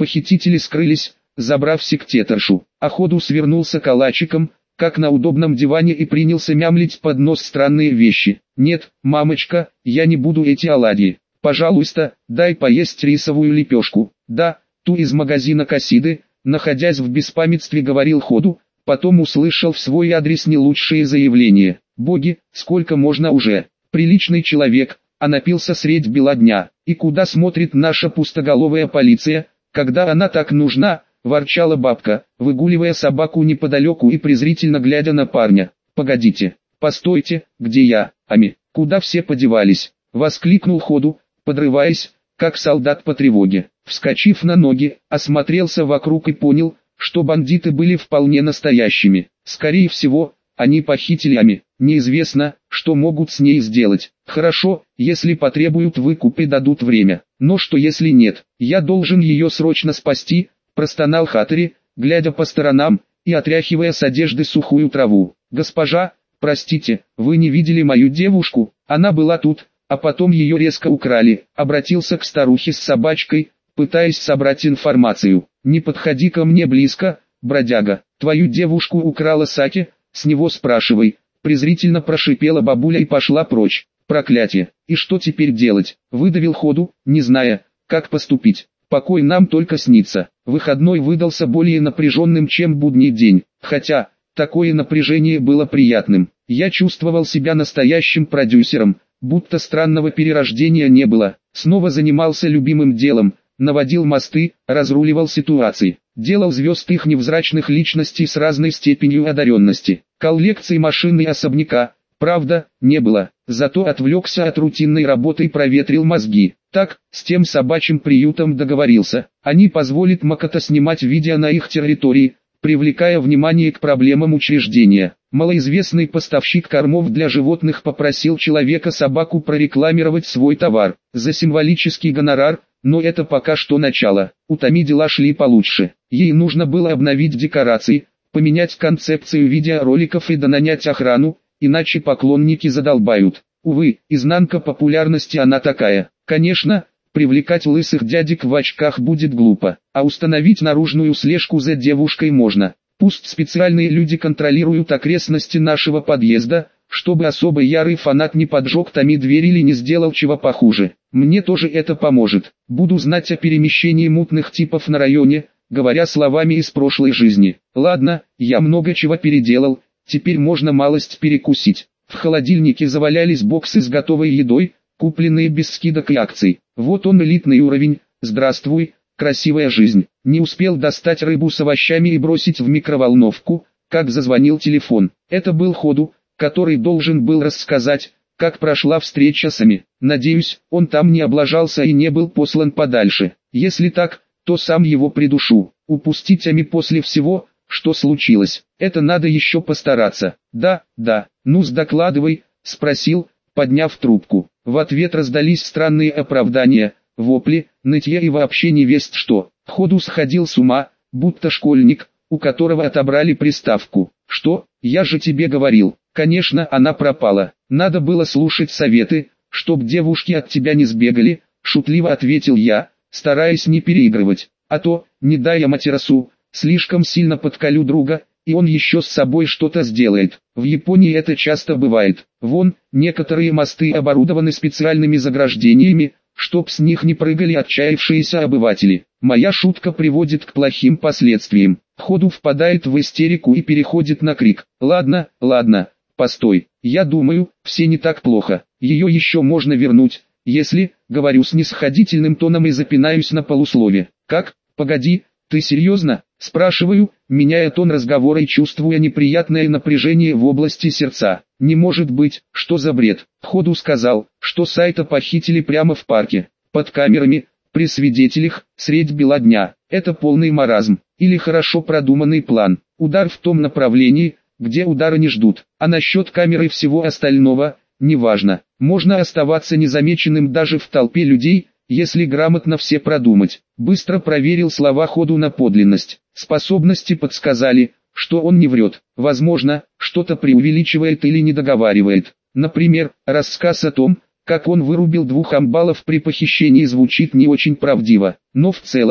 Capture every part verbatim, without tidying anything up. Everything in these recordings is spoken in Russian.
Похитители скрылись, забрав сектеторшу, а Ходу свернулся калачиком, как на удобном диване, и принялся мямлить под нос странные вещи. «Нет, мамочка, я не буду эти оладьи. Пожалуйста, дай поесть рисовую лепешку. Да, ту из магазина Кассиды», находясь в беспамятстве, говорил Ходу, потом услышал в свой адрес не лучшие заявления. «Боги, сколько можно уже? Приличный человек, а напился средь бела дня. И куда смотрит наша пустоголовая полиция, когда она так нужна?» — ворчала бабка, выгуливая собаку неподалеку и презрительно глядя на парня. «Погодите, постойте, где я, ами, куда все подевались?» — воскликнул Ходу, подрываясь, как солдат по тревоге. Вскочив на ноги, осмотрелся вокруг и понял, что бандиты были вполне настоящими. Скорее всего, они похитили Ами. Неизвестно, что могут с ней сделать. Хорошо, если потребуют выкуп и дадут время. Но что если нет? Я должен ее срочно спасти, простонал Хаттери, глядя по сторонам и отряхивая с одежды сухую траву. «Госпожа, простите, вы не видели мою девушку? Она была тут, а потом ее резко украли», — обратился к старухе с собачкой, пытаясь собрать информацию. «Не подходи ко мне близко, бродяга, твою девушку украла Саки, с него спрашивай», — презрительно прошипела бабуля и пошла прочь. «Проклятие, и что теперь делать?» — выдавил Ходу, не зная, как поступить. «Покой нам только снится». Выходной выдался более напряженным, чем будний день, хотя, такое напряжение было приятным. Я чувствовал себя настоящим продюсером, будто странного перерождения не было. Снова занимался любимым делом, наводил мосты, разруливал ситуации, делал звезд их невзрачных личностей с разной степенью одаренности. Коллекции машин и особняка, правда, не было, зато отвлекся от рутинной работы и проветрил мозги. Так, с тем собачьим приютом договорился. Они позволят Макото снимать видео на их территории, привлекая внимание к проблемам учреждения. Малоизвестный поставщик кормов для животных попросил человека-собаку прорекламировать свой товар за символический гонорар, но это пока что начало. У Тами дела шли получше. Ей нужно было обновить декорации, поменять концепцию видеороликов и донанять охрану, иначе поклонники задолбают. Увы, изнанка популярности она такая. Конечно, привлекать лысых дядек в очках будет глупо, а установить наружную слежку за девушкой можно. Пусть специальные люди контролируют окрестности нашего подъезда, чтобы особо ярый фанат не поджег Тами дверь или не сделал чего похуже. Мне тоже это поможет. Буду знать о перемещении мутных типов на районе, говоря словами из прошлой жизни. Ладно, я много чего переделал, теперь можно малость перекусить. В холодильнике завалялись боксы с готовой едой, купленные без скидок и акций. Вот он, элитный уровень. Здравствуй, красивая жизнь. Не успел достать рыбу с овощами и бросить в микроволновку, как зазвонил телефон. Это был Ходу, который должен был рассказать, как прошла встреча с Ами. Надеюсь, он там не облажался и не был послан подальше. Если так, то сам его придушу. Упустить Ами после всего, что случилось, это надо еще постараться. Да, да, ну-с докладывай, спросил, подняв трубку. В ответ раздались странные оправдания, вопли, нытье и вообще не весть что. Ходу сходил с ума, будто школьник, у которого отобрали приставку. «Что, я же тебе говорил». Конечно, она пропала. Надо было слушать советы, чтоб девушки от тебя не сбегали, шутливо ответил я, стараясь не переигрывать. А то, не дай я матерасу, слишком сильно подколю друга, и он еще с собой что-то сделает. В Японии это часто бывает. Вон, некоторые мосты оборудованы специальными заграждениями, чтоб с них не прыгали отчаявшиеся обыватели. Моя шутка приводит к плохим последствиям. Ходу впадает в истерику и переходит на крик. Ладно, ладно, постой, я думаю, все не так плохо. Ее еще можно вернуть, если, говорю снисходительным тоном и запинаюсь на полуслове. Как? Погоди, ты серьезно? Спрашиваю, меняя тон разговора и чувствуя неприятное напряжение в области сердца. Не может быть, что за бред? Ходу сказал, что Сайта похитили прямо в парке, под камерами, при свидетелях, средь бела дня. Это полный маразм, или хорошо продуманный план. Удар в том направлении, где удара не ждут. А насчет камеры и всего остального, неважно. Можно оставаться незамеченным даже в толпе людей, если грамотно все продумать. Быстро проверил слова Ходу на подлинность. Способности подсказали, что он не врет. Возможно, что-то преувеличивает или недоговаривает. Например, рассказ о том, как он вырубил двух амбалов при похищении, звучит не очень правдиво. Но в целом,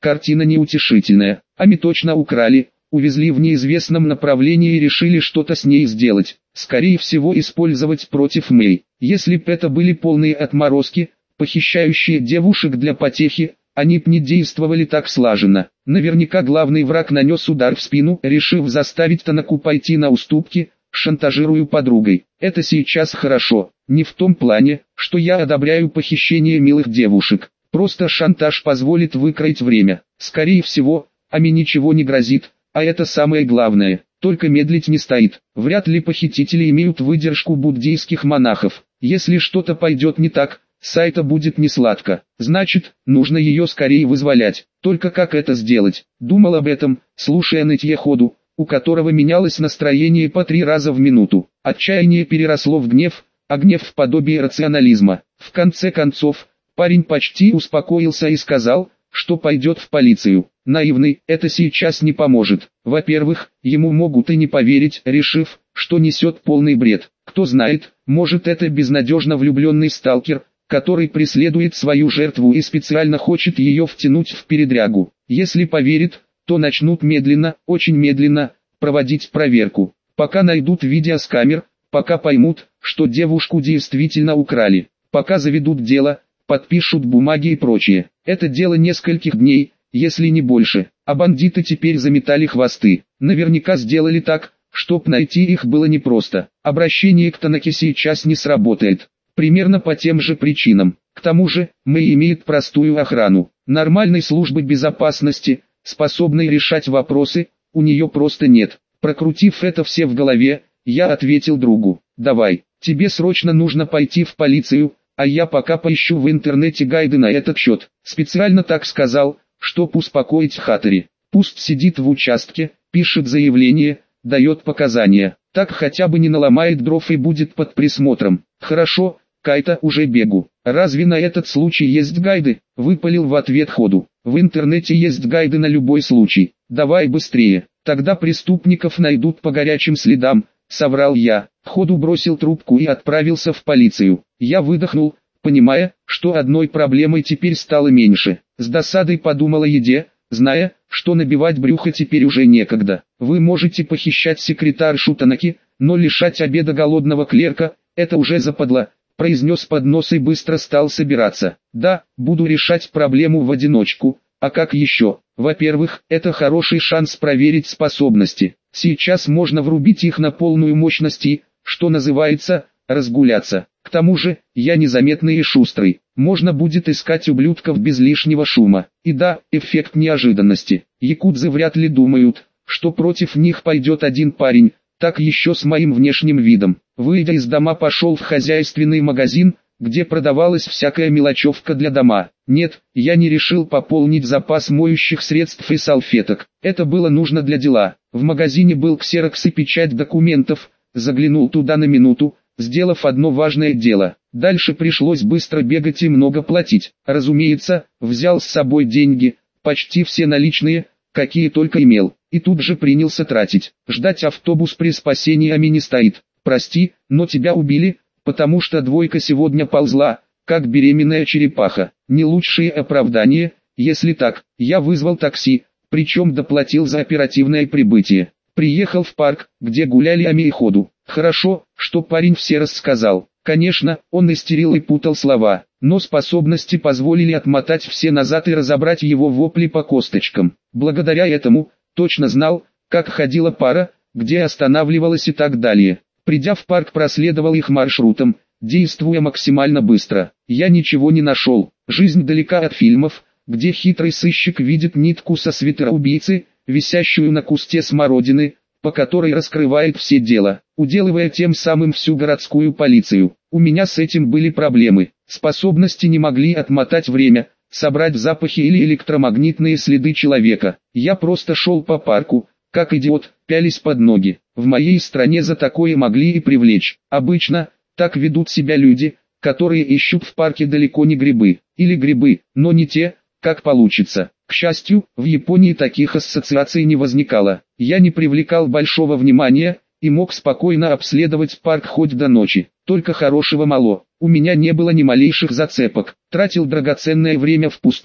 Картина неутешительная. Ами точно украли, увезли в неизвестном направлении и решили что-то с ней сделать. Скорее всего использовать против Мэй. Если б это были полные отморозки, похищающие девушек для потехи, они б не действовали так слаженно. Наверняка главный враг нанес удар в спину, решив заставить Танаку пойти на уступки, шантажируя подругой. Это сейчас хорошо, не в том плане, что я одобряю похищение милых девушек. Просто шантаж позволит выкроить время. Скорее всего, Ами ничего не грозит, а это самое главное. Только медлить не стоит. Вряд ли похитители имеют выдержку буддийских монахов. Если что-то пойдет не так, Сайта будет несладко. Значит, нужно ее скорее вызволять. Только как это сделать? Думал об этом, слушая нытье Ходу, у которого менялось настроение по три раза в минуту. Отчаяние переросло в гнев, а гнев в подобие рационализма. В конце концов, парень почти успокоился и сказал, что пойдет в полицию. Наивный, это сейчас не поможет. Во-первых, ему могут и не поверить, решив, что несет полный бред. Кто знает, может это безнадежно влюбленный сталкер, который преследует свою жертву и специально хочет ее втянуть в передрягу. Если поверит, то начнут медленно, очень медленно, проводить проверку. Пока найдут видео с камер, пока поймут, что девушку действительно украли. Пока заведут дело, подпишут бумаги и прочее. Это дело нескольких дней, если не больше. А бандиты теперь заметали хвосты. Наверняка сделали так, чтоб найти их было непросто. Обращение к Танаке сейчас не сработает. Примерно по тем же причинам. К тому же, Мэй имеет простую охрану. Нормальной службы безопасности, способной решать вопросы, у нее просто нет. Прокрутив это все в голове, я ответил другу: давай, тебе срочно нужно пойти в полицию, а я пока поищу в интернете гайды на этот счет. Специально так сказал, чтоб успокоить Хатари. Пусть сидит в участке, пишет заявление, дает показания. Так хотя бы не наломает дров и будет под присмотром. Хорошо, Кайта, уже бегу. Разве на этот случай есть гайды? Выпалил в ответ Ходу. В интернете есть гайды на любой случай. Давай быстрее, тогда преступников найдут по горячим следам, соврал я. Ходу бросил трубку и отправился в полицию. Я выдохнул, понимая, что одной проблемой теперь стало меньше. С досадой подумал о еде, зная, что набивать брюхо теперь уже некогда. Вы можете похищать секретаршу Танаки, но лишать обеда голодного клерка – это уже западло, произнес под нос и быстро стал собираться. Да, буду решать проблему в одиночку, а как еще? Во-первых, это хороший шанс проверить способности. Сейчас можно врубить их на полную мощность и, что называется, разгуляться. К тому же, я незаметный и шустрый. Можно будет искать ублюдков без лишнего шума. И да, эффект неожиданности. Якудзы вряд ли думают, что против них пойдет один парень, так еще с моим внешним видом. Выйдя из дома, пошел в хозяйственный магазин, где продавалась всякая мелочевка для дома. Нет, я не решил пополнить запас моющих средств и салфеток. Это было нужно для дела. В магазине был ксерокс и печать документов. Заглянул туда на минуту, сделав одно важное дело. Дальше пришлось быстро бегать и много платить. Разумеется, взял с собой деньги, почти все наличные, какие только имел, и тут же принялся тратить. Ждать автобус при спасении Ами не стоит. Прости, но тебя убили, потому что двойка сегодня ползла, как беременная черепаха. Не лучшее оправдание, если так. Я вызвал такси, причем доплатил за оперативное прибытие. Приехал в парк, где гуляли Ами и Ходу. Хорошо, что парень все рассказал. Конечно, он истерил и путал слова, но способности позволили отмотать все назад и разобрать его вопли по косточкам. Благодаря этому, точно знал, как ходила пара, где останавливалась и так далее. Придя в парк, проследовал их маршрутом, действуя максимально быстро. Я ничего не нашел. Жизнь далека от фильмов, где хитрый сыщик видит нитку со свитера убийцы, висящую на кусте смородины, по которой раскрывает все дела, уделывая тем самым всю городскую полицию. У меня с этим были проблемы. Способности не могли отмотать время, собрать запахи или электромагнитные следы человека. Я просто шел по парку, как идиот, пялись под ноги. В моей стране за такое могли и привлечь. Обычно, так ведут себя люди, которые ищут в парке далеко не грибы, или грибы, но не те, как получится. К счастью, в Японии таких ассоциаций не возникало. Я не привлекал большого внимания, и мог спокойно обследовать парк хоть до ночи. Только хорошего мало. У меня не было ни малейших зацепок. Тратил драгоценное время впустую,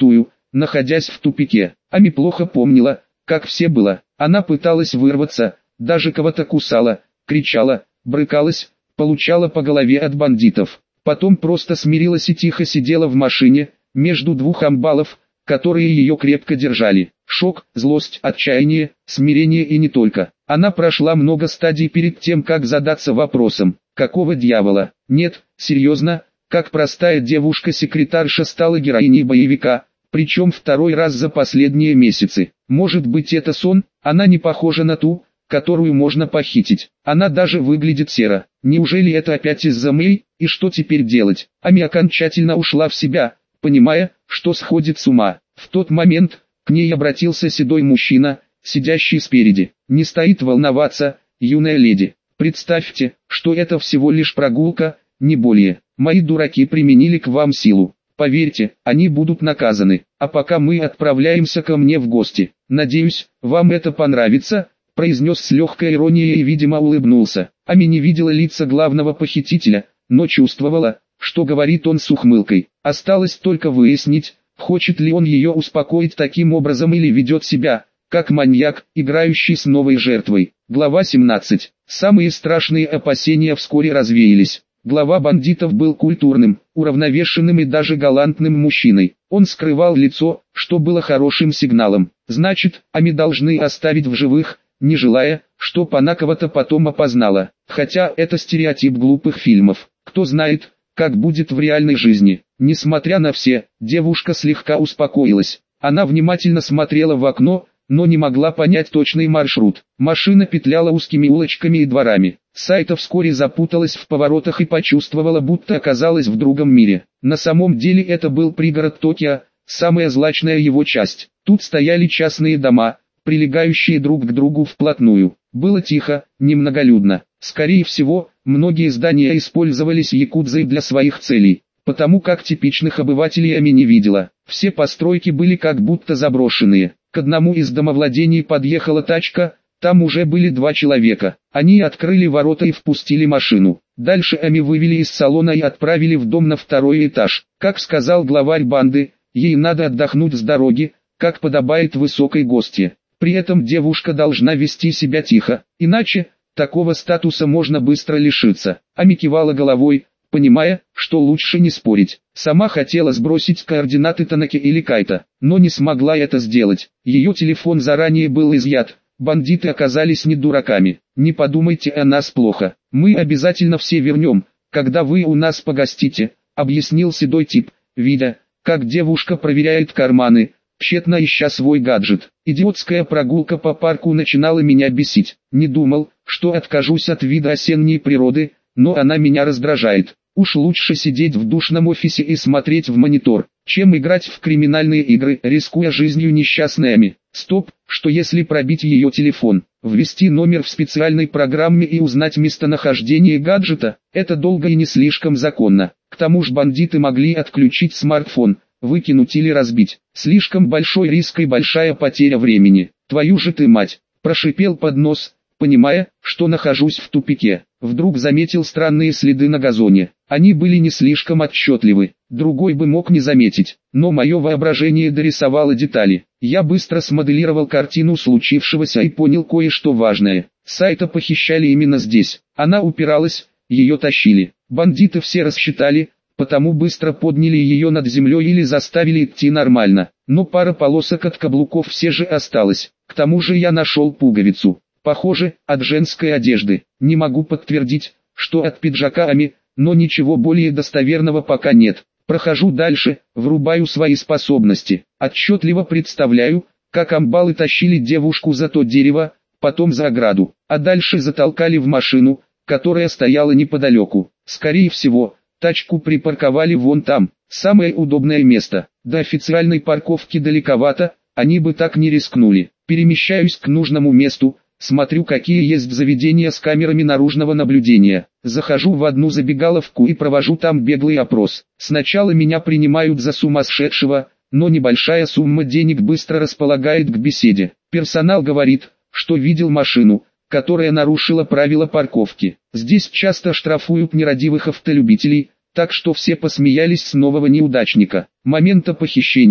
находясь в тупике. Ами плохо помнила, как все было. Она пыталась вырваться, даже кого-то кусала, кричала, брыкалась, получала по голове от бандитов. Потом просто смирилась и тихо сидела в машине, между двух амбалов, которые ее крепко держали. Шок, злость, отчаяние, смирение и не только. Она прошла много стадий перед тем, как задаться вопросом, какого дьявола? Нет, серьезно, как простая девушка-секретарша стала героиней боевика, причем второй раз за последние месяцы. Может быть, это сон? Она не похожа на ту, которую можно похитить. Она даже выглядит серо. Неужели это опять из-за Мэй? И что теперь делать? Ами окончательно ушла в себя, понимая, что сходит с ума. В тот момент к ней обратился седой мужчина, сидящий спереди. Не стоит волноваться, юная леди. Представьте, что это всего лишь прогулка, не более. Мои дураки применили к вам силу. Поверьте, они будут наказаны. А пока мы отправляемся ко мне в гости. Надеюсь, вам это понравится, произнес с легкой иронией и, видимо, улыбнулся. Ами не видела лица главного похитителя, но чувствовала, что говорит он с ухмылкой. Осталось только выяснить, хочет ли он ее успокоить таким образом или ведет себя, как маньяк, играющий с новой жертвой. Глава семнадцать. Самые страшные опасения вскоре развеялись. Глава бандитов был культурным, уравновешенным и даже галантным мужчиной. Он скрывал лицо, что было хорошим сигналом. Значит, Ами должны оставить в живых, не желая, чтоб она кого-то потом опознала. Хотя это стереотип глупых фильмов. Кто знает, как будет в реальной жизни. Несмотря на все, девушка слегка успокоилась. Она внимательно смотрела в окно, но не могла понять точный маршрут. Машина петляла узкими улочками и дворами. Сайта вскоре запуталась в поворотах и почувствовала, будто оказалась в другом мире. На самом деле это был пригород Токио, самая злачная его часть. Тут стояли частные дома, прилегающие друг к другу вплотную. Было тихо, немноголюдно. Скорее всего, многие здания использовались якудзой для своих целей, потому как типичных обывателей Ами не видела. Все постройки были как будто заброшенные. К одному из домовладений подъехала тачка, там уже были два человека. Они открыли ворота и впустили машину. Дальше Ами вывели из салона и отправили в дом на второй этаж. Как сказал главарь банды, ей надо отдохнуть с дороги, как подобает высокой гостье. При этом девушка должна вести себя тихо, иначе такого статуса можно быстро лишиться. Ами кивала головой, понимая, что лучше не спорить. Сама хотела сбросить координаты Танаки или Кайта, но не смогла это сделать. Ее телефон заранее был изъят. Бандиты оказались не дураками. Не подумайте о нас плохо. Мы обязательно все вернем, когда вы у нас погостите, объяснил седой тип, видя, как девушка проверяет карманы, тщетно ища свой гаджет. Идиотская прогулка по парку начинала меня бесить. Не думал, что откажусь от вида осенней природы, но она меня раздражает. Уж лучше сидеть в душном офисе и смотреть в монитор, чем играть в криминальные игры, рискуя жизнью несчастной Ами. Стоп, что если пробить ее телефон, ввести номер в специальной программе и узнать местонахождение гаджета, это долго и не слишком законно. К тому же бандиты могли отключить смартфон, выкинуть или разбить. Слишком большой риск и большая потеря времени. Твою же ты мать, прошипел под нос, понимая, что нахожусь в тупике. Вдруг заметил странные следы на газоне. Они были не слишком отчетливы, другой бы мог не заметить, но мое воображение дорисовало детали. Я быстро смоделировал картину случившегося и понял кое-что важное. Сайта похищали именно здесь. Она упиралась, ее тащили. Бандиты все рассчитали, потому быстро подняли ее над землей или заставили идти нормально. Но пара полосок от каблуков все же осталась. К тому же я нашел пуговицу. Похоже, от женской одежды. Не могу подтвердить, что от пиджака Ами, но ничего более достоверного пока нет. Прохожу дальше, врубаю свои способности. Отчетливо представляю, как амбалы тащили девушку за то дерево, потом за ограду, а дальше затолкали в машину, которая стояла неподалеку. Скорее всего, тачку припарковали вон там, самое удобное место. До официальной парковки далековато, они бы так не рискнули. Перемещаюсь к нужному месту. Смотрю, какие есть заведения с камерами наружного наблюдения. Захожу в одну забегаловку и провожу там беглый опрос. Сначала меня принимают за сумасшедшего, но небольшая сумма денег быстро располагает к беседе. Персонал говорит, что видел машину, которая нарушила правила парковки. Здесь часто штрафуют нерадивых автолюбителей, так что все посмеялись с нового неудачника. Момента похищения,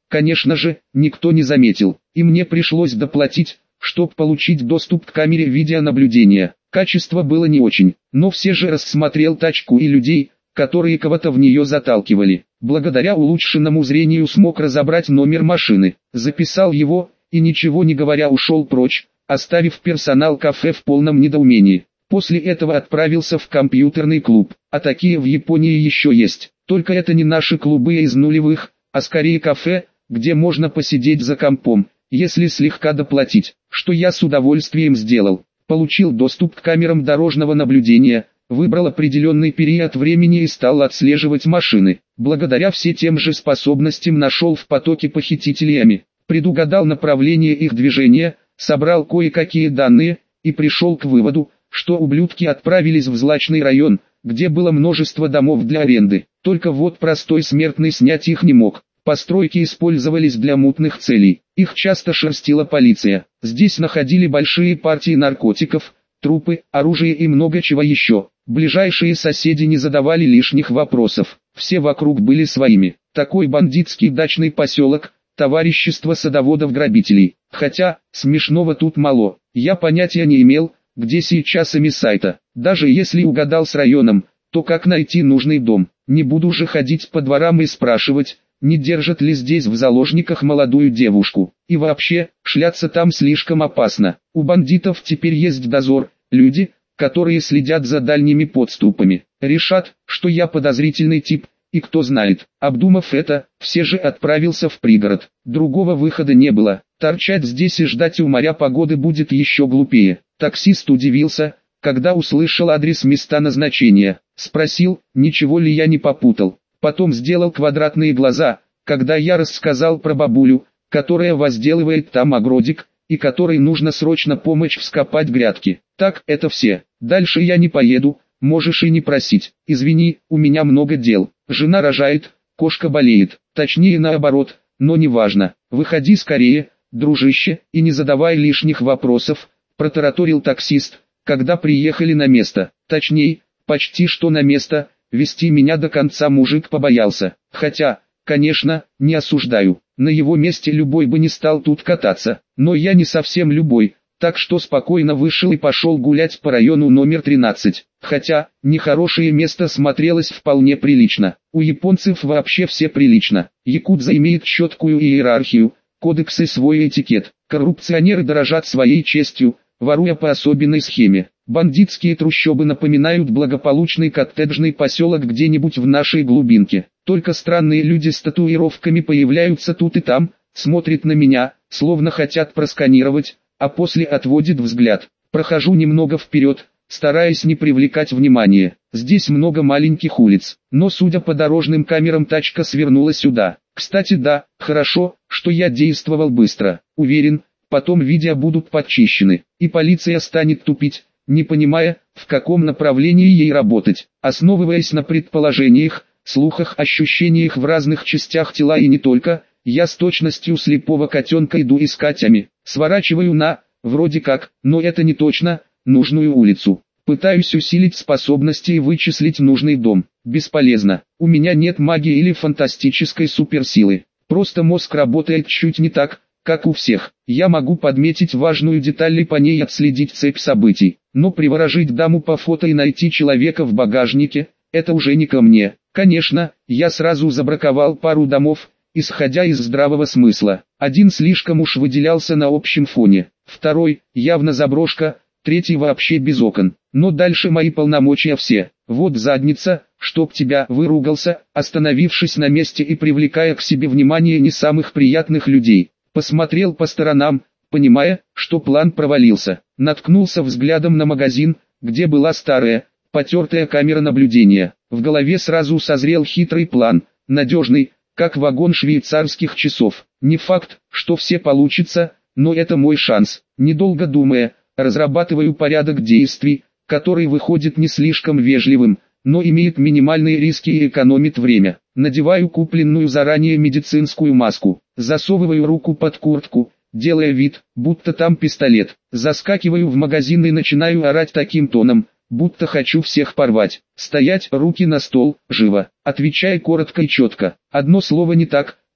Конечно же, никто не заметил, и мне пришлось доплатить, чтобы получить доступ к камере видеонаблюдения. Качество было не очень, но все же рассмотрел тачку и людей, которые кого-то в нее заталкивали. Благодаря улучшенному зрению смог разобрать номер машины, записал его, и ничего не говоря ушел прочь, оставив персонал кафе в полном недоумении. После этого отправился в компьютерный клуб, а такие в Японии еще есть, только это не наши клубы из нулевых, а скорее кафе, где можно посидеть за компом, если слегка доплатить, что я с удовольствием сделал. Получил доступ к камерам дорожного наблюдения, выбрал определенный период времени и стал отслеживать машины. Благодаря все тем же способностям нашел в потоке похитителями, предугадал направление их движения, собрал кое-какие данные, и пришел к выводу, что ублюдки отправились в злачный район, где было множество домов для аренды. Только вот простой смертный снять их не мог. Постройки использовались для мутных целей, их часто шерстила полиция. Здесь находили большие партии наркотиков, трупы, оружие и много чего еще. Ближайшие соседи не задавали лишних вопросов, все вокруг были своими. Такой бандитский дачный поселок, товарищество садоводов-грабителей. Хотя, смешного тут мало, я понятия не имел, где сейчас ими сайта. Даже если угадал с районом, то как найти нужный дом? Не буду же ходить по дворам и спрашивать, не держат ли здесь в заложниках молодую девушку. И вообще, шляться там слишком опасно. У бандитов теперь есть дозор, люди, которые следят за дальними подступами. Решат, что я подозрительный тип, и кто знает. Обдумав это, все же отправился в пригород. Другого выхода не было. Торчать здесь и ждать у моря погоды будет еще глупее. Таксист удивился, когда услышал адрес места назначения. Спросил, ничего ли я не попутал. Потом сделал квадратные глаза, когда я рассказал про бабулю, которая возделывает там огородик, и которой нужно срочно помочь вскопать грядки. Так, это все. Дальше я не поеду, можешь и не просить. Извини, у меня много дел. Жена рожает, кошка болеет. Точнее наоборот, но неважно. Выходи скорее, дружище, и не задавай лишних вопросов, протараторил таксист, когда приехали на место. Точнее, почти что на место. Вести меня до конца мужик побоялся. Хотя, конечно, не осуждаю. На его месте любой бы не стал тут кататься. Но я не совсем любой, так что спокойно вышел и пошел гулять по району номер тринадцать. Хотя, нехорошее место смотрелось вполне прилично. У японцев вообще все прилично. Якудза имеет четкую иерархию, кодекс и свой этикет. Коррупционеры дорожат своей честью, воруя по особенной схеме. Бандитские трущобы напоминают благополучный коттеджный поселок где-нибудь в нашей глубинке. Только странные люди с татуировками появляются тут и там, смотрят на меня, словно хотят просканировать, а после отводят взгляд. Прохожу немного вперед, стараясь не привлекать внимания. Здесь много маленьких улиц, но судя по дорожным камерам тачка свернула сюда. Кстати да, хорошо, что я действовал быстро. Уверен, потом видео будут подчищены, и полиция станет тупить, не понимая, в каком направлении ей работать. Основываясь на предположениях, слухах, ощущениях в разных частях тела и не только, я с точностью слепого котенка иду искать Ами. Сворачиваю на, вроде как, но это не точно, нужную улицу. Пытаюсь усилить способности и вычислить нужный дом. Бесполезно. У меня нет магии или фантастической суперсилы. Просто мозг работает чуть не так, как у всех. Я могу подметить важную деталь и по ней отследить цепь событий. Но приворожить даму по фото и найти человека в багажнике – это уже не ко мне. Конечно, я сразу забраковал пару домов, исходя из здравого смысла. Один слишком уж выделялся на общем фоне. Второй – явно заброшка, третий вообще без окон. Но дальше мои полномочия все. Вот задница, чтоб тебя, выругался, остановившись на месте и привлекая к себе внимание не самых приятных людей. Посмотрел по сторонам, понимая, что план провалился. Наткнулся взглядом на магазин, где была старая, потертая камера наблюдения. В голове сразу созрел хитрый план, надежный, как вагон швейцарских часов. Не факт, что все получится, но это мой шанс. Недолго думая, разрабатываю порядок действий, который выходит не слишком вежливым, но имеет минимальные риски и экономит время. Надеваю купленную заранее медицинскую маску, засовываю руку под куртку, делая вид, будто там пистолет. Заскакиваю в магазин и начинаю орать таким тоном, будто хочу всех порвать. Стоять, руки на стол, живо. Отвечай коротко и четко. Одно слово не так,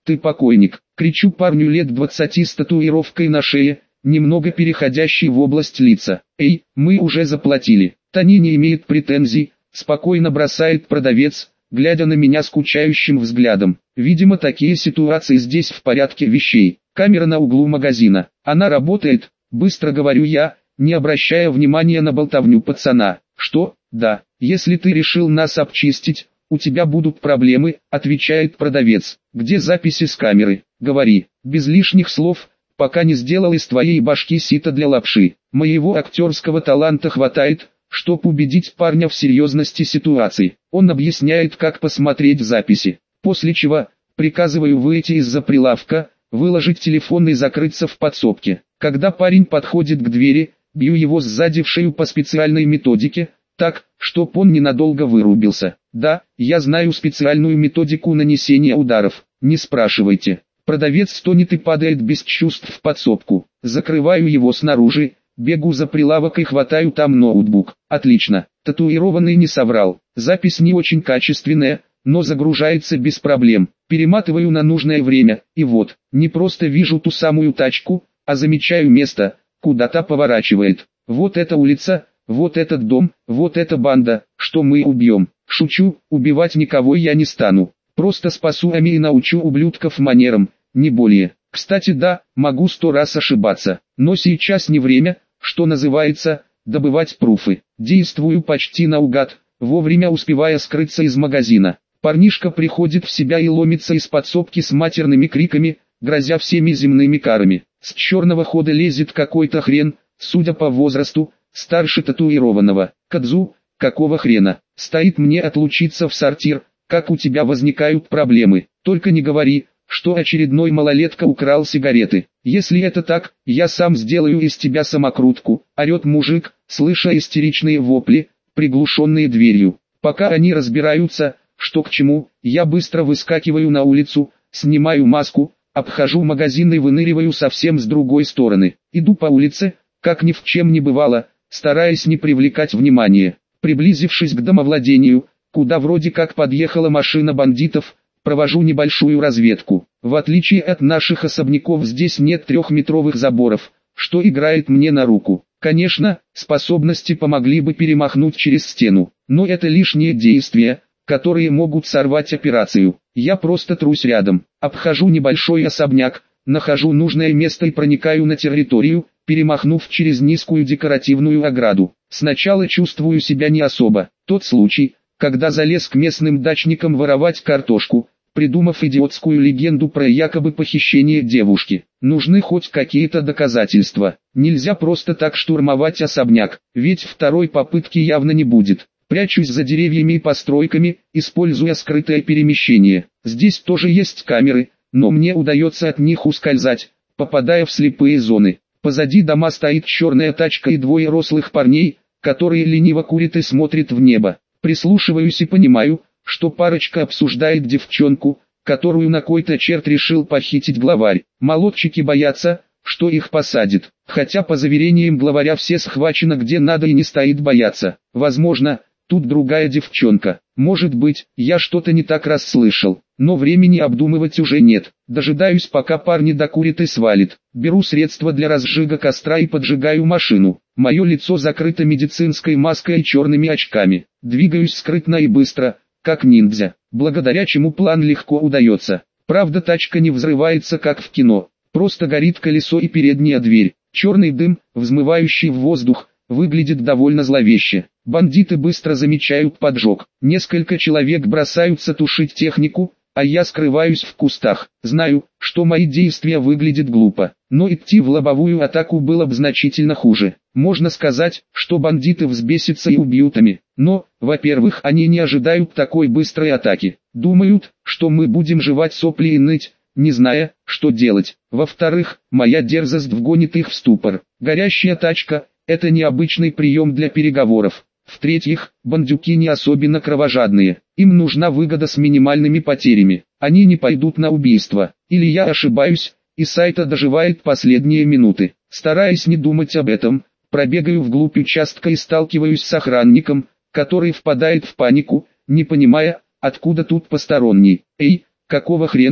ты покойник. Кричу парню лет двадцати с татуировкой на шее, немного переходящей в область лица. Эй, мы уже заплатили. Тони не имеет претензий, спокойно бросает продавец, глядя на меня скучающим взглядом. Видимо, такие ситуации здесь в порядке вещей. Камера на углу магазина. Она работает, быстро говорю я, не обращая внимания на болтовню пацана. Что? Да, если ты решил нас обчистить, у тебя будут проблемы, отвечает продавец. Где записи с камеры? Говори, без лишних слов, пока не сделал из твоей башки сито для лапши. Моего актерского таланта хватает, чтоб убедить парня в серьезности ситуации. Он объясняет, как посмотреть записи. После чего, приказываю выйти из-за прилавка, выложить телефон и закрыться в подсобке. Когда парень подходит к двери, бью его сзади в шею по специальной методике, так, чтоб он ненадолго вырубился. Да, я знаю специальную методику нанесения ударов, не спрашивайте. Продавец стонет и падает без чувств в подсобку. Закрываю его снаружи, бегу за прилавок и хватаю там ноутбук. Отлично, татуированный не соврал. Запись не очень качественная, но загружается без проблем. Перематываю на нужное время, и вот, не просто вижу ту самую тачку, а замечаю место, куда та поворачивает. Вот эта улица, вот этот дом, вот эта банда, что мы убьем. Шучу, убивать никого я не стану. Просто спасу Ами и научу ублюдков манерам, не более. Кстати, да, могу сто раз ошибаться, но сейчас не время, что называется, добывать пруфы. Действую почти наугад, вовремя успевая скрыться из магазина. Парнишка приходит в себя и ломится из подсобки с матерными криками, грозя всеми земными карами. С черного хода лезет какой-то хрен, судя по возрасту, старше татуированного. Кадзу, какого хрена? Стоит мне отлучиться в сортир, как у тебя возникают проблемы. Только не говори, что очередной малолетка украл сигареты. Если это так, я сам сделаю из тебя самокрутку, орет мужик, слыша истеричные вопли, приглушенные дверью. Пока они разбираются, что к чему, я быстро выскакиваю на улицу, снимаю маску, обхожу магазин и выныриваю совсем с другой стороны. Иду по улице, как ни в чем не бывало, стараясь не привлекать внимания. Приблизившись к домовладению, куда вроде как подъехала машина бандитов, провожу небольшую разведку. В отличие от наших особняков здесь нет трехметровых заборов, что играет мне на руку. Конечно, способности помогли бы перемахнуть через стену, но это лишние действия, которые могут сорвать операцию. Я просто трусь рядом, обхожу небольшой особняк, нахожу нужное место и проникаю на территорию, перемахнув через низкую декоративную ограду. Сначала чувствую себя не особо. Тот случай, когда залез к местным дачникам воровать картошку, придумав идиотскую легенду про якобы похищение девушки. Нужны хоть какие-то доказательства. Нельзя просто так штурмовать особняк, ведь второй попытки явно не будет. Прячусь за деревьями и постройками, используя скрытое перемещение. Здесь тоже есть камеры, но мне удается от них ускользать, попадая в слепые зоны. Позади дома стоит черная тачка и двое рослых парней, которые лениво курят и смотрят в небо. Прислушиваюсь и понимаю, что парочка обсуждает девчонку, которую на кой-то черт решил похитить главарь. Молодчики боятся, что их посадят, хотя по заверениям главаря все схвачено где надо и не стоит бояться. Возможно, тут другая девчонка. Может быть, я что-то не так расслышал, но времени обдумывать уже нет. Дожидаюсь, пока парни докурят и свалит. Беру средства для разжига костра и поджигаю машину. Мое лицо закрыто медицинской маской и черными очками. Двигаюсь скрытно и быстро, как ниндзя, благодаря чему план легко удается. Правда, тачка не взрывается как в кино, просто горит колесо и передняя дверь. Черный дым, взмывающий в воздух, выглядит довольно зловеще. Бандиты быстро замечают поджог. Несколько человек бросаются тушить технику, а я скрываюсь в кустах. Знаю, что мои действия выглядят глупо, но идти в лобовую атаку было бы значительно хуже. Можно сказать, что бандиты взбесятся и убьют Ами, но, во-первых, они не ожидают такой быстрой атаки. Думают, что мы будем жевать сопли и ныть, не зная, что делать. Во-вторых, моя дерзость вгонит их в ступор. Горящая тачка – это необычный прием для переговоров. В-третьих, бандюки не особенно кровожадные, им нужна выгода с минимальными потерями, они не пойдут на убийство. Или я ошибаюсь, и Сайта доживает последние минуты. Стараясь не думать об этом, пробегаю вглубь участка и сталкиваюсь с охранником, который впадает в панику, не понимая, откуда тут посторонний. «Эй, какого хрена?»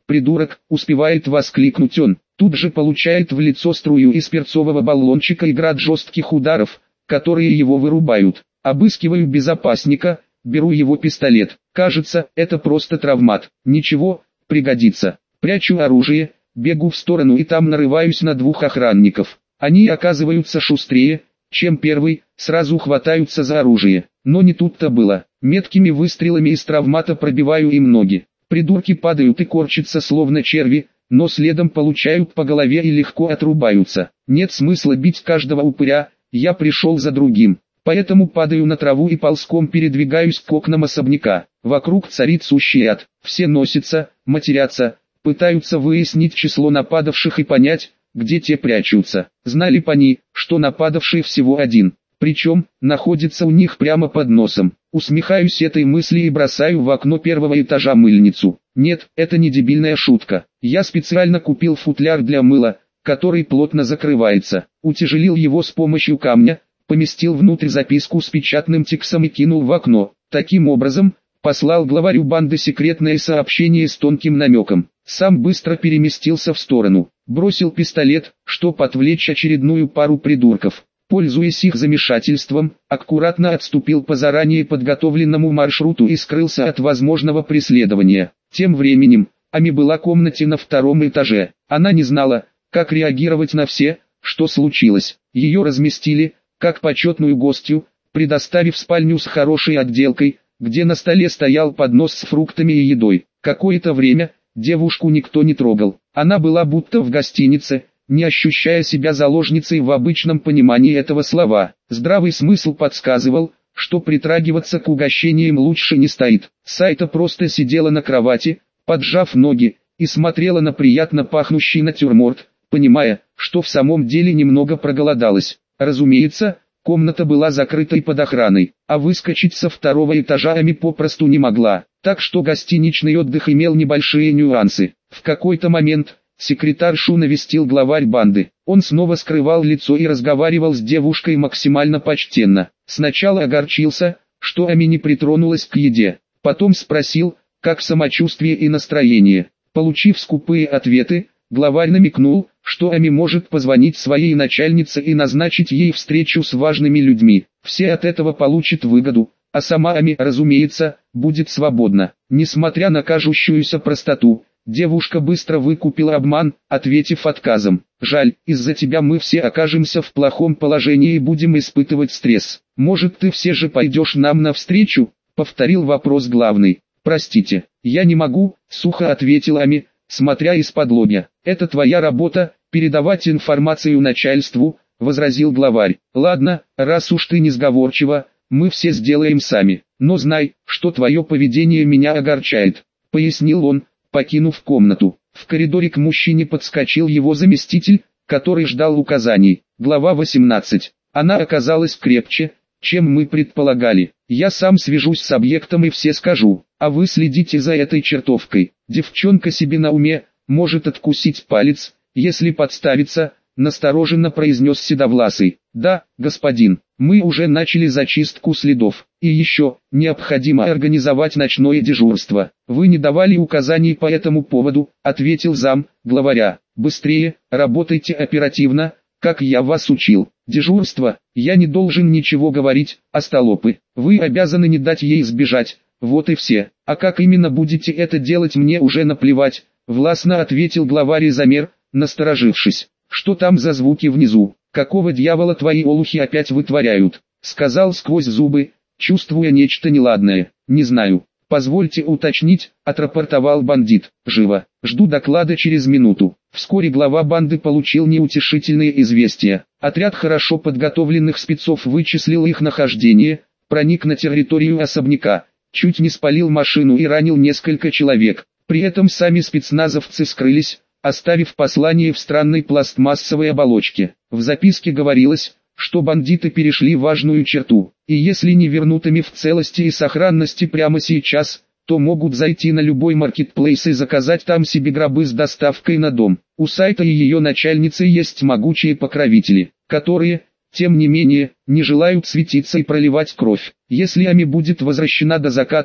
придурок!» — успевает воскликнуть он. Тут же получает в лицо струю из перцового баллончика и град жестких ударов, которые его вырубают. Обыскиваю безопасника, беру его пистолет. Кажется, это просто травмат. Ничего, пригодится. Прячу оружие, бегу в сторону и там нарываюсь на двух охранников. Они оказываются шустрее, чем первый, сразу хватаются за оружие. Но не тут-то было. Меткими выстрелами из травмата пробиваю им ноги. Придурки падают и корчатся словно черви, но следом получают по голове и легко отрубаются. Нет смысла бить каждого упыря, я пришел за другим. Поэтому падаю на траву и ползком передвигаюсь к окнам особняка. Вокруг царит сущий ад. Все носятся, матерятся, пытаются выяснить число нападавших и понять, где те прячутся. Знали б они, что нападавший всего один. Причем, находится у них прямо под носом. Усмехаюсь этой мысли и бросаю в окно первого этажа мыльницу. Нет, это не дебильная шутка. Я специально купил футляр для мыла, который плотно закрывается. Утяжелил его с помощью камня, поместил внутрь записку с печатным текстом и кинул в окно. Таким образом, послал главарю банды секретное сообщение с тонким намеком. Сам быстро переместился в сторону. Бросил пистолет, чтоб отвлечь очередную пару придурков. Пользуясь их замешательством, аккуратно отступил по заранее подготовленному маршруту и скрылся от возможного преследования. Тем временем, Ами была в комнате на втором этаже. Она не знала, как реагировать на все, что случилось. Ее разместили, как почетную гостью, предоставив спальню с хорошей отделкой, где на столе стоял поднос с фруктами и едой. Какое-то время девушку никто не трогал. Она была будто в гостинице, не ощущая себя заложницей в обычном понимании этого слова. Здравый смысл подсказывал, что притрагиваться к угощениям лучше не стоит. Сайта просто сидела на кровати, поджав ноги, и смотрела на приятно пахнущий натюрморт, понимая, что в самом деле немного проголодалась. Разумеется, комната была закрытой под охраной, а выскочить со второго этажа Ами попросту не могла, так что гостиничный отдых имел небольшие нюансы. В какой-то момент секретаршу навестил главарь банды. Он снова скрывал лицо и разговаривал с девушкой максимально почтенно. Сначала огорчился, что Ами не притронулась к еде. Потом спросил, как самочувствие и настроение. Получив скупые ответы, главарь намекнул, что Ами может позвонить своей начальнице и назначить ей встречу с важными людьми. Все от этого получат выгоду, а сама Ами, разумеется, будет свободна. Несмотря на кажущуюся простоту, девушка быстро выкупила обман, ответив отказом. «Жаль, из-за тебя мы все окажемся в плохом положении и будем испытывать стресс. Может, ты все же пойдешь нам навстречу?» — повторил вопрос главный. «Простите, я не могу», — сухо ответила Ами, смотря из-под лобья. «Это твоя работа, передавать информацию начальству», — возразил главарь. «Ладно, раз уж ты не сговорчива, мы все сделаем сами. Но знай, что твое поведение меня огорчает», — пояснил он, покинув комнату. В коридоре к мужчине подскочил его заместитель, который ждал указаний. Глава восемнадцать. Она оказалась крепче, чем мы предполагали. Я сам свяжусь с объектом и все скажу, а вы следите за этой чертовкой. Девчонка себе на уме, может откусить палец, если подставится, настороженно произнес Седовласый. Да, господин, мы уже начали зачистку следов. И еще, необходимо организовать ночное дежурство. Вы не давали указаний по этому поводу, ответил зам главаря. Быстрее, работайте оперативно, как я вас учил. Дежурство, я не должен ничего говорить, остолопы. Вы обязаны не дать ей сбежать, вот и все. А как именно будете это делать, мне уже наплевать, властно ответил главарь Изомер, насторожившись. Что там за звуки внизу? Какого дьявола твои олухи опять вытворяют? Сказал сквозь зубы, чувствуя нечто неладное. Не знаю. Позвольте уточнить, отрапортовал бандит. Живо. Жду доклада через минуту. Вскоре глава банды получил неутешительные известия. Отряд хорошо подготовленных спецов вычислил их нахождение, проник на территорию особняка, чуть не спалил машину и ранил несколько человек. При этом сами спецназовцы скрылись, оставив послание в странной пластмассовой оболочке. В записке говорилось, что бандиты перешли важную черту, и если не вернут ими в целости и сохранности прямо сейчас, то могут зайти на любой маркетплейс и заказать там себе гробы с доставкой на дом. У сайта и ее начальницы есть могучие покровители, которые, тем не менее, не желают светиться и проливать кровь. Если Ами будет возвращена до заката,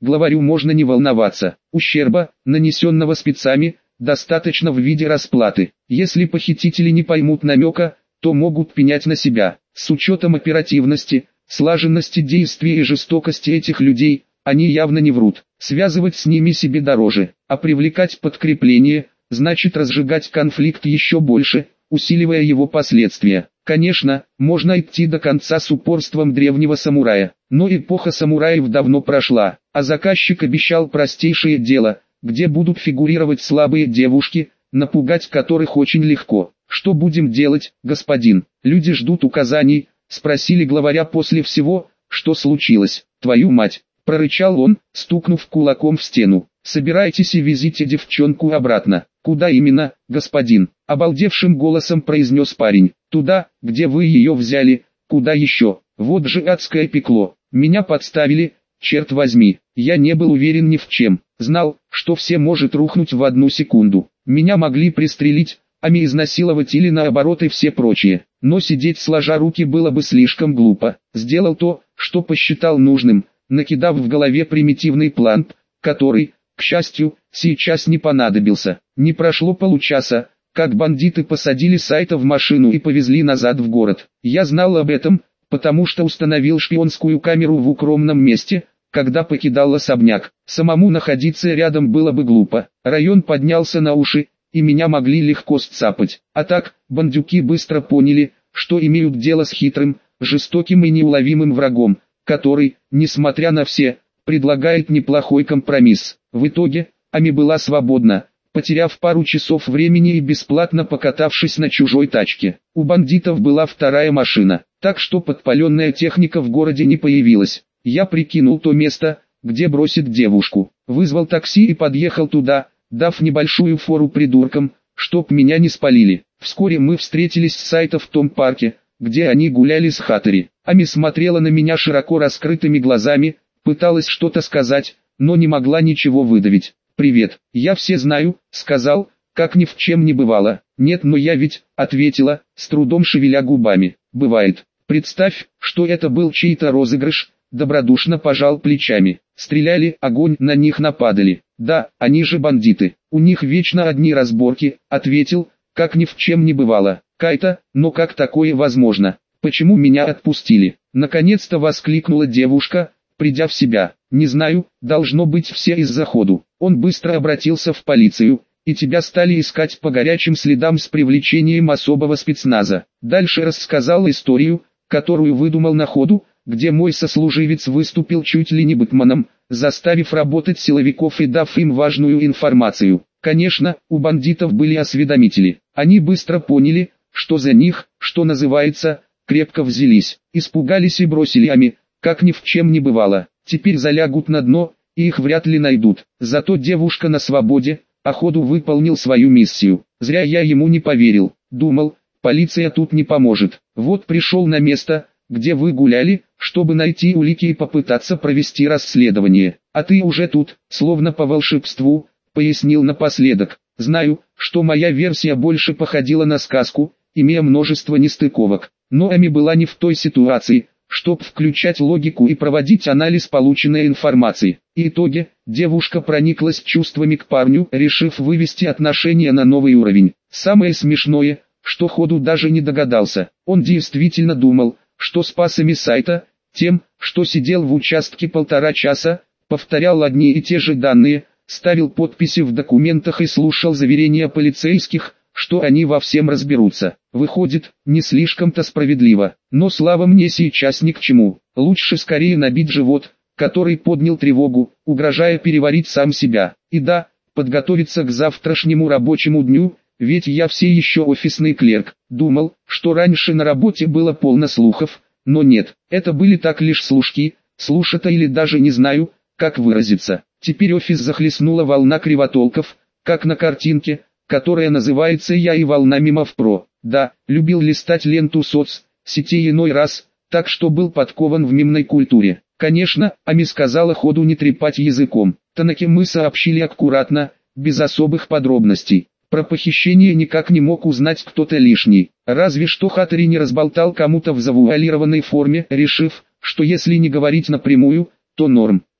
главарю можно не волноваться. Ущерба, нанесенного спецами, достаточно в виде расплаты. Если похитители не поймут намека, то могут пенять на себя. С учетом оперативности, слаженности действий и жестокости этих людей, они явно не врут. Связывать с ними себе дороже, а привлекать подкрепление, значит разжигать конфликт еще больше, усиливая его последствия. Конечно, можно идти до конца с упорством древнего самурая, но эпоха самураев давно прошла, а заказчик обещал простейшее дело, где будут фигурировать слабые девушки, напугать которых очень легко. «Что будем делать, господин? Люди ждут указаний», — спросили главаря после всего, что случилось. «Твою мать!» — прорычал он, стукнув кулаком в стену. «Собирайтесь и везите девчонку обратно». «Куда именно, господин?» — обалдевшим голосом произнес парень. «Туда, где вы ее взяли. Куда еще? Вот же адское пекло. Меня подставили, черт возьми. Я не был уверен ни в чем. Знал, что все может рухнуть в одну секунду. Меня могли пристрелить, ами изнасиловать или наоборот и все прочее. Но сидеть сложа руки было бы слишком глупо. Сделал то, что посчитал нужным, накидав в голове примитивный план, который, к счастью, сейчас не понадобился. Не прошло получаса, как бандиты посадили Сайта в машину и повезли назад в город. Я знал об этом, потому что установил шпионскую камеру в укромном месте, когда покидал особняк. Самому находиться рядом было бы глупо. Район поднялся на уши, и меня могли легко сцапать. А так, бандюки быстро поняли, что имеют дело с хитрым, жестоким и неуловимым врагом, который, несмотря на все, предлагает неплохой компромисс. В итоге, Ами была свободна, потеряв пару часов времени и бесплатно покатавшись на чужой тачке. У бандитов была вторая машина, так что подпаленная техника в городе не появилась. Я прикинул то место, где бросит девушку, вызвал такси и подъехал туда, дав небольшую фору придуркам, чтоб меня не спалили. Вскоре мы встретились с Сайто в том парке, где они гуляли с Хатори. Ами смотрела на меня широко раскрытыми глазами, пыталась что-то сказать, но не могла ничего выдавить. «Привет, я все знаю», — сказал, как ни в чем не бывало. «Нет, но я ведь», — ответила, с трудом шевеля губами. «Бывает. Представь, что это был чей-то розыгрыш», — добродушно пожал плечами. «Стреляли, огонь, на них нападали. Да, они же бандиты. У них вечно одни разборки», — ответил, как ни в чем не бывало. «Кайта, но как такое возможно? Почему меня отпустили?» Наконец-то воскликнула девушка, придя в себя. «Не знаю, должно быть все из-за ходу. Он быстро обратился в полицию, и тебя стали искать по горячим следам с привлечением особого спецназа». Дальше рассказал историю, которую выдумал на ходу, где мой сослуживец выступил чуть ли не бэтменом, заставив работать силовиков и дав им важную информацию. Конечно, у бандитов были осведомители. Они быстро поняли, что за них, что называется, крепко взялись, испугались и бросили Ами, как ни в чем не бывало. Теперь залягут на дно, и их вряд ли найдут. Зато девушка на свободе, а ходу выполнил свою миссию. Зря я ему не поверил. Думал, полиция тут не поможет. Вот пришел на место, где вы гуляли, чтобы найти улики и попытаться провести расследование. А ты уже тут, словно по волшебству, пояснил напоследок. Знаю, что моя версия больше походила на сказку, имея множество нестыковок. Но Ами была не в той ситуации, чтобы включать логику и проводить анализ полученной информации. И итоге, девушка прониклась чувствами к парню, решив вывести отношения на новый уровень. Самое смешное, что ходу даже не догадался. Он действительно думал, что спас Ами Сайта, тем, что сидел в участке полтора часа, повторял одни и те же данные, ставил подписи в документах и слушал заверения полицейских, что они во всем разберутся. Выходит, не слишком-то справедливо, но слава мне сейчас ни к чему. Лучше скорее набить живот, который поднял тревогу, угрожая переварить сам себя. И да, подготовиться к завтрашнему рабочему дню, ведь я все еще офисный клерк. Думал, что раньше на работе было полно слухов, но нет, это были так лишь слушки, слушата или даже не знаю, как выразиться. Теперь офис захлестнула волна кривотолков, как на картинке, которая называется «Я и волна мемов про». Да, любил листать ленту соц, сетей иной раз, так что был подкован в мемной культуре. Конечно, Ами сказала ходу не трепать языком. Танаки мы сообщили аккуратно, без особых подробностей. Про похищение никак не мог узнать кто-то лишний. Разве что Хатори не разболтал кому-то в завуалированной форме, решив, что если не говорить напрямую, то норм.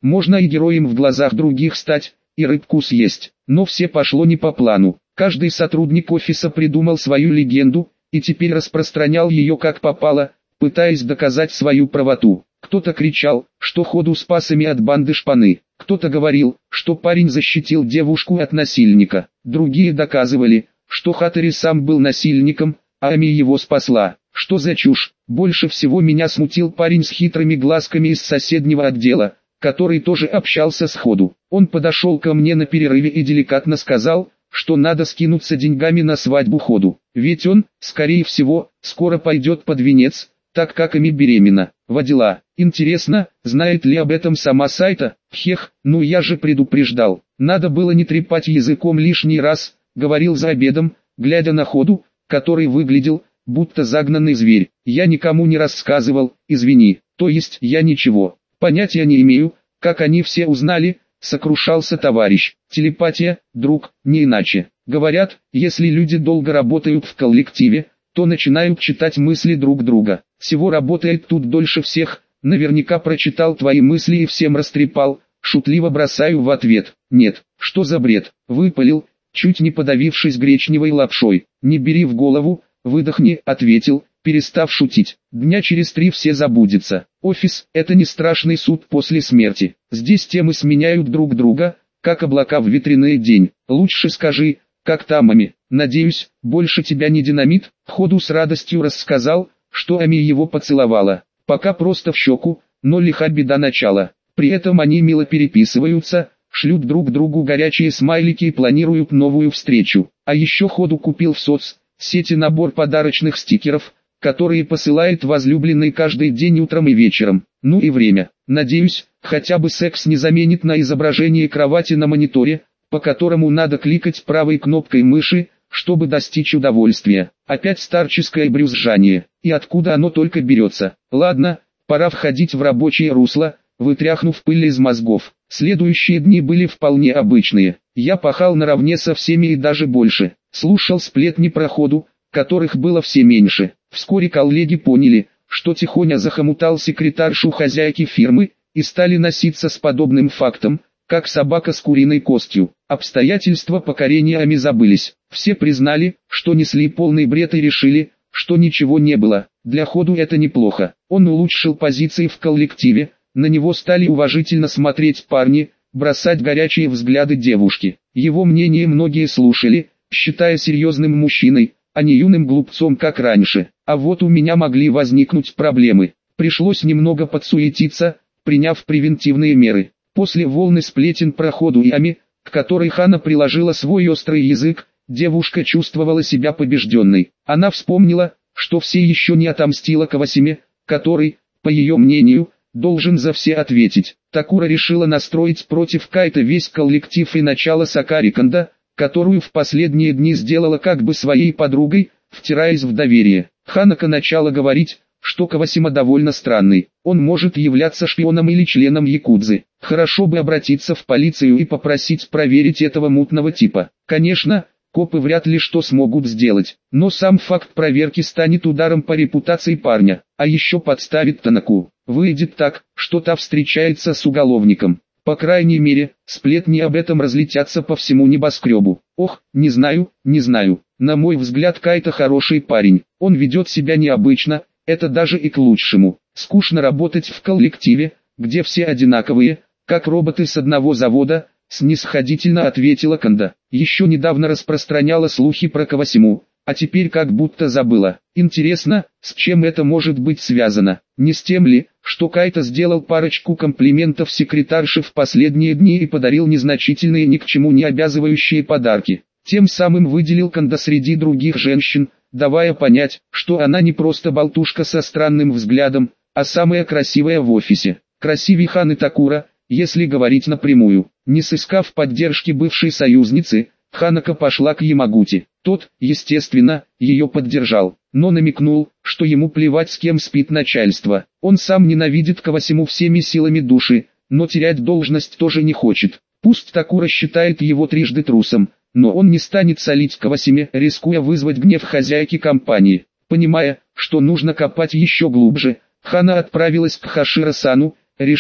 Можно и героем в глазах других стать, и рыбку съесть. Но все пошло не по плану. Каждый сотрудник офиса придумал свою легенду, и теперь распространял ее как попало, пытаясь доказать свою правоту. Кто-то кричал, что Ходу спас ими от банды шпаны. Кто-то говорил, что парень защитил девушку от насильника. Другие доказывали, что Хаттери сам был насильником, а Ами его спасла. Что за чушь? Больше всего меня смутил парень с хитрыми глазками из соседнего отдела, который тоже общался с Ходу. Он подошел ко мне на перерыве и деликатно сказал, что надо скинуться деньгами на свадьбу Ходу. Ведь он, скорее всего, скоро пойдет под венец, так как Ами беременна. Водила. Интересно, знает ли об этом сама Сайта? Хех, ну я же предупреждал. Надо было не трепать языком лишний раз, говорил за обедом, глядя на Ходу, который выглядел, будто загнанный зверь. Я никому не рассказывал, извини. То есть я ничего, понятия не имею, как они все узнали, сокрушался товарищ. Телепатия, друг, не иначе. Говорят, если люди долго работают в коллективе, то начинают читать мысли друг друга. Всего работает тут дольше всех, наверняка прочитал твои мысли и всем растрепал. Шутливо бросаю в ответ. Нет, что за бред, выпалил, чуть не подавившись гречневой лапшой. Не бери в голову, выдохни, ответил, перестав шутить. Дня через три все забудется. Офис – это не страшный суд после смерти. Здесь темы сменяют друг друга, как облака в ветреный день. Лучше скажи, как там Ами? Надеюсь, больше тебя не динамит? Ходу с радостью рассказал, что Ами его поцеловала. Пока просто в щеку, но лиха беда начала. При этом они мило переписываются, шлют друг другу горячие смайлики и планируют новую встречу. А еще Ходу купил в соцсети набор подарочных стикеров, которые посылает возлюбленный каждый день утром и вечером. Ну и время. Надеюсь, хотя бы секс не заменит на изображение кровати на мониторе, по которому надо кликать правой кнопкой мыши, чтобы достичь удовольствия. Опять старческое брюзжание. И откуда оно только берется? Ладно, пора входить в рабочее русло, вытряхнув пыль из мозгов. Следующие дни были вполне обычные. Я пахал наравне со всеми и даже больше. Слушал сплетни про Ходу, которых было все меньше. Вскоре коллеги поняли, что тихоня захомутал секретаршу хозяйки фирмы, и стали носиться с подобным фактом, как собака с куриной костью. Обстоятельства покорения Ами забылись. Все признали, что несли полный бред и решили, что ничего не было. Для Ходу это неплохо. Он улучшил позиции в коллективе, на него стали уважительно смотреть парни, бросать горячие взгляды девушки. Его мнение многие слушали, считая серьезным мужчиной, а не юным глупцом как раньше. А вот у меня могли возникнуть проблемы. Пришлось немного подсуетиться, приняв превентивные меры. После волны сплетен про Ходу и Ами, к которой Хана приложила свой острый язык, девушка чувствовала себя побежденной. Она вспомнила, что все еще не отомстила Кавасиме, который, по ее мнению, должен за все ответить. Такура решила настроить против Кайта весь коллектив и начало Сакари Кондо, которую в последние дни сделала как бы своей подругой, втираясь в доверие. Ханако начала говорить, что Кавасима довольно странный. Он может являться шпионом или членом якудзы. Хорошо бы обратиться в полицию и попросить проверить этого мутного типа. Конечно, копы вряд ли что смогут сделать, но сам факт проверки станет ударом по репутации парня, а еще подставит Танаку. Выйдет так, что та встречается с уголовником. По крайней мере, сплетни об этом разлетятся по всему небоскребу. Ох, не знаю, не знаю. На мой взгляд, Кайта хороший парень. Он ведет себя необычно, это даже и к лучшему. Скучно работать в коллективе, где все одинаковые, как роботы с одного завода, снисходительно ответила Кондо. Еще недавно распространяла слухи про Кавасиму, а теперь как будто забыла. Интересно, с чем это может быть связано? Не с тем ли, что Кайта сделал парочку комплиментов секретарше в последние дни и подарил незначительные ни к чему не обязывающие подарки. Тем самым выделил Кондо среди других женщин, давая понять, что она не просто болтушка со странным взглядом, а самая красивая в офисе. Красивей Ханы Такура, если говорить напрямую. Не сыскав поддержки бывшей союзницы, Ханако пошла к Ямагути. Тот, естественно, ее поддержал, но намекнул, что ему плевать, с кем спит начальство. Он сам ненавидит Кавасиму всеми силами души, но терять должность тоже не хочет. Пусть Такура считает его трижды трусом, но он не станет солить Кавасиме, рискуя вызвать гнев хозяйки компании. Понимая, что нужно копать еще глубже, Хана отправилась к Хаширо-сану, решив,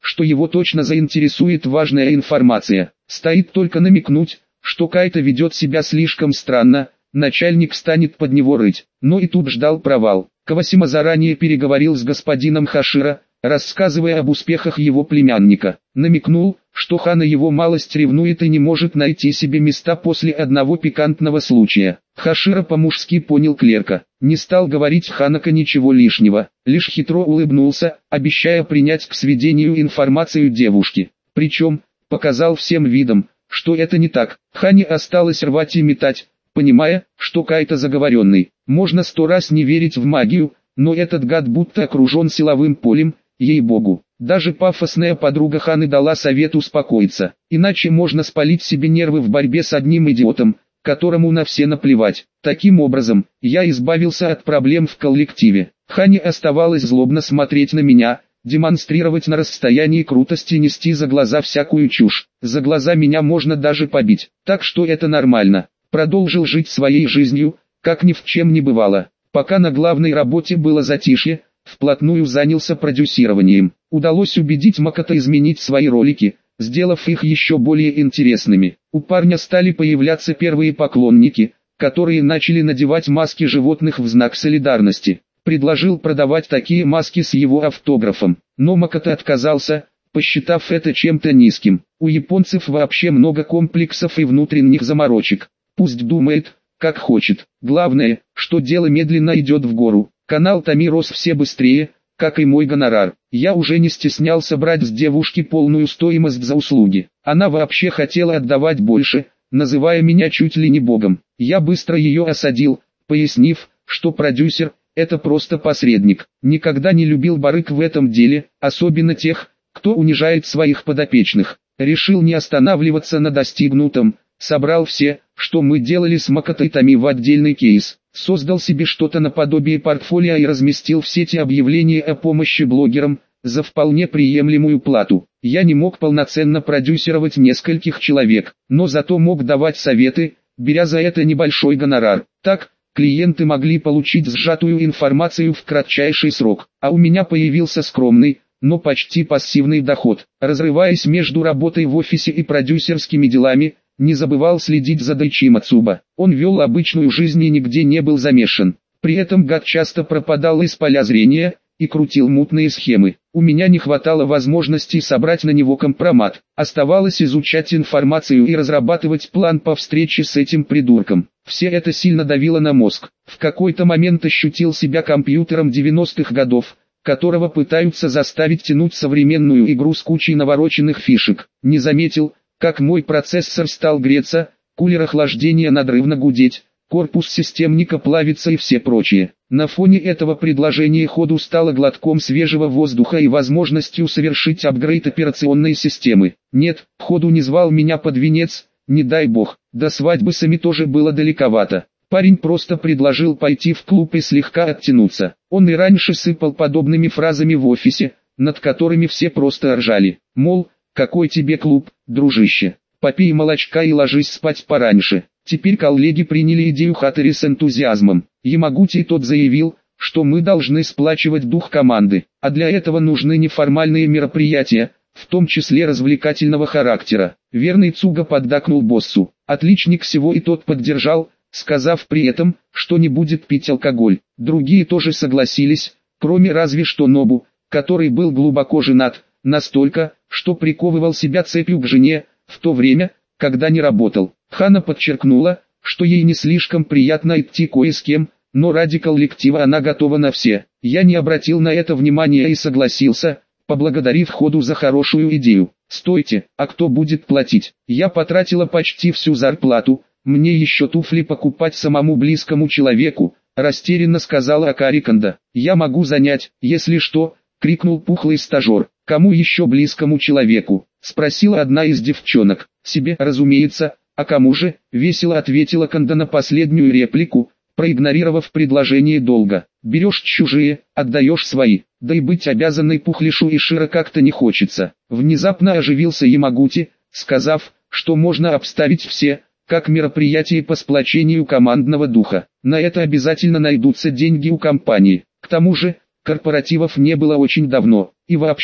что его точно заинтересует важная информация. Стоит только намекнуть, что Кайта ведет себя слишком странно, начальник станет под него рыть. Но и тут ждал провал. Кавасима заранее переговорил с господином Хашира, рассказывая об успехах его племянника. Намекнул, что Хана его малость ревнует и не может найти себе места после одного пикантного случая. Хашира по-мужски понял клерка. Не стал говорить Ханако ничего лишнего, лишь хитро улыбнулся, обещая принять к сведению информацию девушки. Причем, показал всем видом, что это не так. Хане осталось рвать и метать, понимая, что Кайта заговоренный. Можно сто раз не верить в магию, но этот гад будто окружен силовым полем, ей-богу. Даже пафосная подруга Ханы дала совет успокоиться, иначе можно спалить себе нервы в борьбе с одним идиотом, которому на все наплевать. Таким образом, я избавился от проблем в коллективе. Хане оставалось злобно смотреть на меня, демонстрировать на расстоянии крутости и нести за глаза всякую чушь. За глаза меня можно даже побить, так что это нормально. Продолжил жить своей жизнью, как ни в чем не бывало. Пока на главной работе было затишье, вплотную занялся продюсированием. Удалось убедить Макото изменить свои ролики, сделав их еще более интересными. У парня стали появляться первые поклонники, которые начали надевать маски животных в знак солидарности. Предложил продавать такие маски с его автографом, но Макото отказался, посчитав это чем-то низким. У японцев вообще много комплексов и внутренних заморочек. Пусть думает, как хочет. Главное, что дело медленно идет в гору. Канал Томи рос все быстрее, как и мой гонорар. Я уже не стеснялся брать с девушки полную стоимость за услуги. Она вообще хотела отдавать больше, называя меня чуть ли не богом. Я быстро ее осадил, пояснив, что продюсер – это просто посредник. Никогда не любил барыг в этом деле, особенно тех, кто унижает своих подопечных. Решил не останавливаться на достигнутом, собрал все, что мы делали с Макото и Томи в отдельный кейс. Создал себе что-то наподобие портфолио и разместил в сети объявления о помощи блогерам, за вполне приемлемую плату. Я не мог полноценно продюсировать нескольких человек, но зато мог давать советы, беря за это небольшой гонорар. Так, клиенты могли получить сжатую информацию в кратчайший срок, а у меня появился скромный, но почти пассивный доход. Разрываясь между работой в офисе и продюсерскими делами, не забывал следить за Дайчи Мацуба. Он вел обычную жизнь и нигде не был замешан. При этом гад часто пропадал из поля зрения и крутил мутные схемы. У меня не хватало возможности собрать на него компромат. Оставалось изучать информацию и разрабатывать план по встрече с этим придурком. Все это сильно давило на мозг. В какой-то момент ощутил себя компьютером девяностых годов, которого пытаются заставить тянуть современную игру с кучей навороченных фишек. Не заметил, как мой процессор стал греться, кулер охлаждения надрывно гудеть, корпус системника плавится и все прочее. На фоне этого предложение ходу стало глотком свежего воздуха и возможностью совершить апгрейд операционной системы. Нет, ходу не звал меня под венец, не дай бог, до свадьбы сами тоже было далековато. Парень просто предложил пойти в клуб и слегка оттянуться. Он и раньше сыпал подобными фразами в офисе, над которыми все просто ржали. Мол, какой тебе клуб, дружище, попей молочка и ложись спать пораньше. Теперь коллеги приняли идею Хатори с энтузиазмом. Ямагути тот заявил, что мы должны сплачивать дух команды, а для этого нужны неформальные мероприятия, в том числе развлекательного характера. Верный Цуга поддакнул боссу. Отличник всего и тот поддержал, сказав при этом, что не будет пить алкоголь. Другие тоже согласились, кроме разве что Нобу, который был глубоко женат, настолько, что приковывал себя цепью к жене, в то время, когда не работал. Хана подчеркнула, что ей не слишком приятно идти кое с кем, но ради коллектива она готова на все. Я не обратил на это внимания и согласился, поблагодарив ходу за хорошую идею. «Стойте, а кто будет платить? Я потратила почти всю зарплату, мне еще туфли покупать самому близкому человеку», растерянно сказала Акари Кондо. «Я могу занять, если что», крикнул пухлый стажер. «Кому еще близкому человеку?» спросила одна из девчонок. «Себе, разумеется, а кому же?» весело ответила Кондо на последнюю реплику, проигнорировав предложение долго. «Берешь чужие, отдаешь свои, да и быть обязанной Пухлишу и Широ как-то не хочется». Внезапно оживился Ямагути, сказав, что можно обставить все, как мероприятие по сплочению командного духа. На это обязательно найдутся деньги у компании. К тому же, корпоративов не было очень давно, и вообще,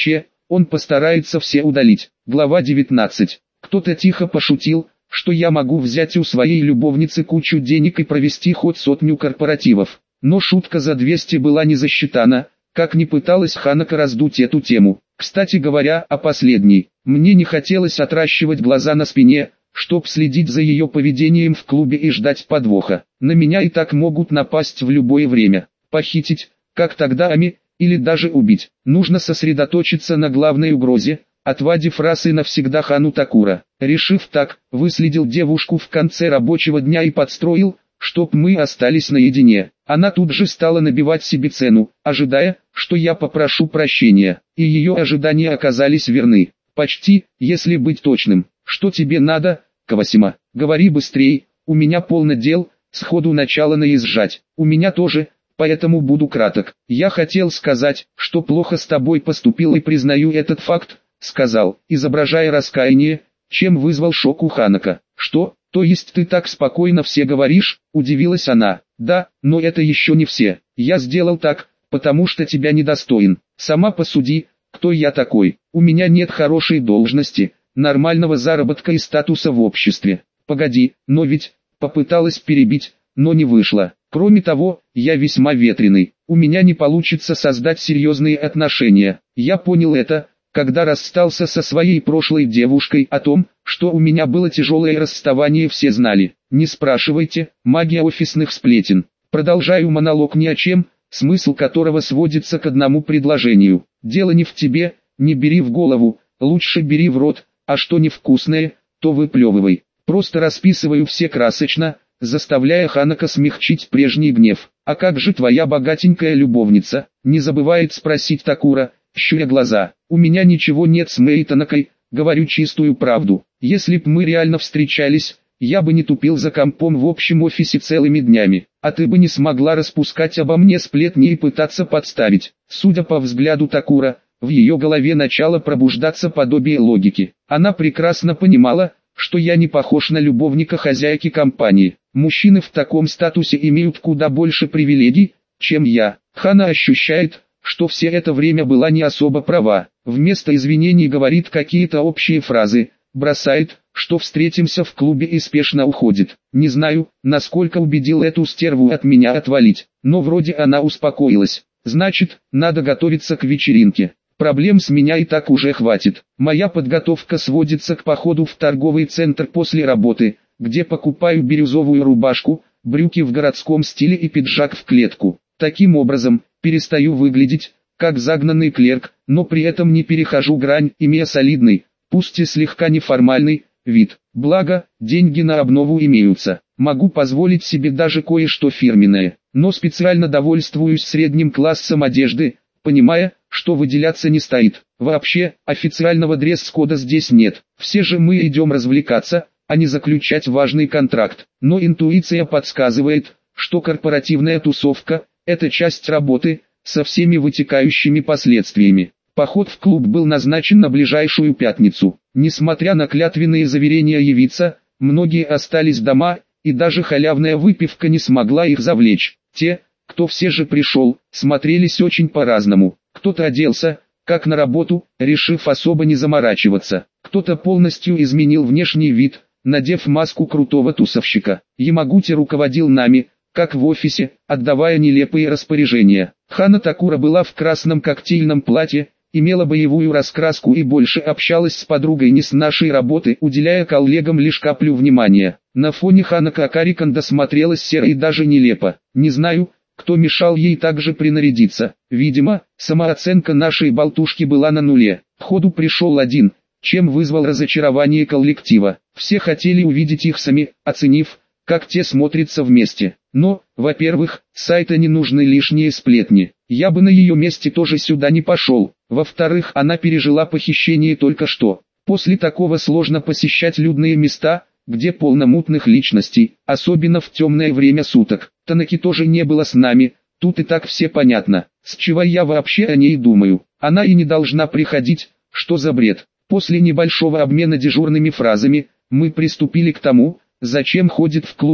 он постарается все удалить. Глава девятнадцать. Кто-то тихо пошутил, что я могу взять у своей любовницы кучу денег и провести хоть сотню корпоративов. Но шутка за двести была не засчитана, как ни пыталась Ханако раздуть эту тему. Кстати говоря о последней, мне не хотелось отращивать глаза на спине, чтоб следить за ее поведением в клубе и ждать подвоха. На меня и так могут напасть в любое время, похитить, как тогда Ами, или даже убить. Нужно сосредоточиться на главной угрозе, отвадив раз и навсегда Хану Такура. Решив так, выследил девушку в конце рабочего дня и подстроил, чтоб мы остались наедине. Она тут же стала набивать себе цену, ожидая, что я попрошу прощения, и ее ожидания оказались верны. Почти, если быть точным. Что тебе надо, Кавасима? Говори быстрей, у меня полно дел, сходу начала наезжать. У меня тоже, поэтому буду краток. Я хотел сказать, что плохо с тобой поступил и признаю этот факт, сказал, изображая раскаяние, чем вызвал шок у Ханако. Что, то есть ты так спокойно все говоришь, удивилась она. Да, но это еще не все. Я сделал так, потому что тебя недостоин. Сама посуди, кто я такой. У меня нет хорошей должности, нормального заработка и статуса в обществе. Погоди, но ведь, попыталась перебить, но не вышло. Кроме того, я весьма ветреный. У меня не получится создать серьезные отношения. Я понял это, когда расстался со своей прошлой девушкой. О том, что у меня было тяжелое расставание, все знали. Не спрашивайте, магия офисных сплетен. Продолжаю монолог ни о чем, смысл которого сводится к одному предложению. Дело не в тебе, не бери в голову, лучше бери в рот, а что невкусное, то выплевывай. Просто расписываю все красочно, заставляя Ханако смягчить прежний гнев. А как же твоя богатенькая любовница? Не забывает спросить Такура, щуря глаза. У меня ничего нет с Мэй Танакой, говорю чистую правду. Если б мы реально встречались, я бы не тупил за компом в общем офисе целыми днями, а ты бы не смогла распускать обо мне сплетни и пытаться подставить. Судя по взгляду Такура, в ее голове начало пробуждаться подобие логики. Она прекрасно понимала, что я не похож на любовника хозяйки компании. Мужчины в таком статусе имеют куда больше привилегий, чем я. Хана ощущает, что все это время была не особо права. Вместо извинений говорит какие-то общие фразы, бросает, что встретимся в клубе и спешно уходит. Не знаю, насколько убедил эту стерву от меня отвалить, но вроде она успокоилась. Значит, надо готовиться к вечеринке. Проблем с меня и так уже хватит. Моя подготовка сводится к походу в торговый центр после работы, где покупаю бирюзовую рубашку, брюки в городском стиле и пиджак в клетку. Таким образом, перестаю выглядеть, как загнанный клерк, но при этом не перехожу грань, имея солидный, пусть и слегка неформальный, вид. Благо, деньги на обнову имеются. Могу позволить себе даже кое-что фирменное, но специально довольствуюсь средним классом одежды, понимая, что выделяться не стоит. Вообще, официального дресс-кода здесь нет. Все же мы идем развлекаться, а не заключать важный контракт. Но интуиция подсказывает, что корпоративная тусовка – это часть работы, со всеми вытекающими последствиями. Поход в клуб был назначен на ближайшую пятницу. Несмотря на клятвенные заверения явиться, многие остались дома, и даже халявная выпивка не смогла их завлечь. Те, кто все же пришел, смотрелись очень по-разному. Кто-то оделся, как на работу, решив особо не заморачиваться. Кто-то полностью изменил внешний вид, надев маску крутого тусовщика. Ямагути руководил нами, как в офисе, отдавая нелепые распоряжения. Хана Такура была в красном коктейльном платье, имела боевую раскраску и больше общалась с подругой не с нашей работы, уделяя коллегам лишь каплю внимания. На фоне Ханако Акариканда смотрелась серо и даже нелепо. Не знаю, кто мешал ей также принарядиться. Видимо, самооценка нашей болтушки была на нуле. К ходу пришел один, чем вызвал разочарование коллектива. Все хотели увидеть их сами, оценив, как те смотрятся вместе. Но, во-первых, Сайта не нужны лишние сплетни. Я бы на ее месте тоже сюда не пошел. Во-вторых, она пережила похищение только что. После такого сложно посещать людные места, где полно мутных личностей, особенно в темное время суток. Танаки тоже не было с нами, тут и так все понятно. С чего я вообще о ней думаю? Она и не должна приходить, что за бред? После небольшого обмена дежурными фразами, мы приступили к тому, зачем ходит в клубы.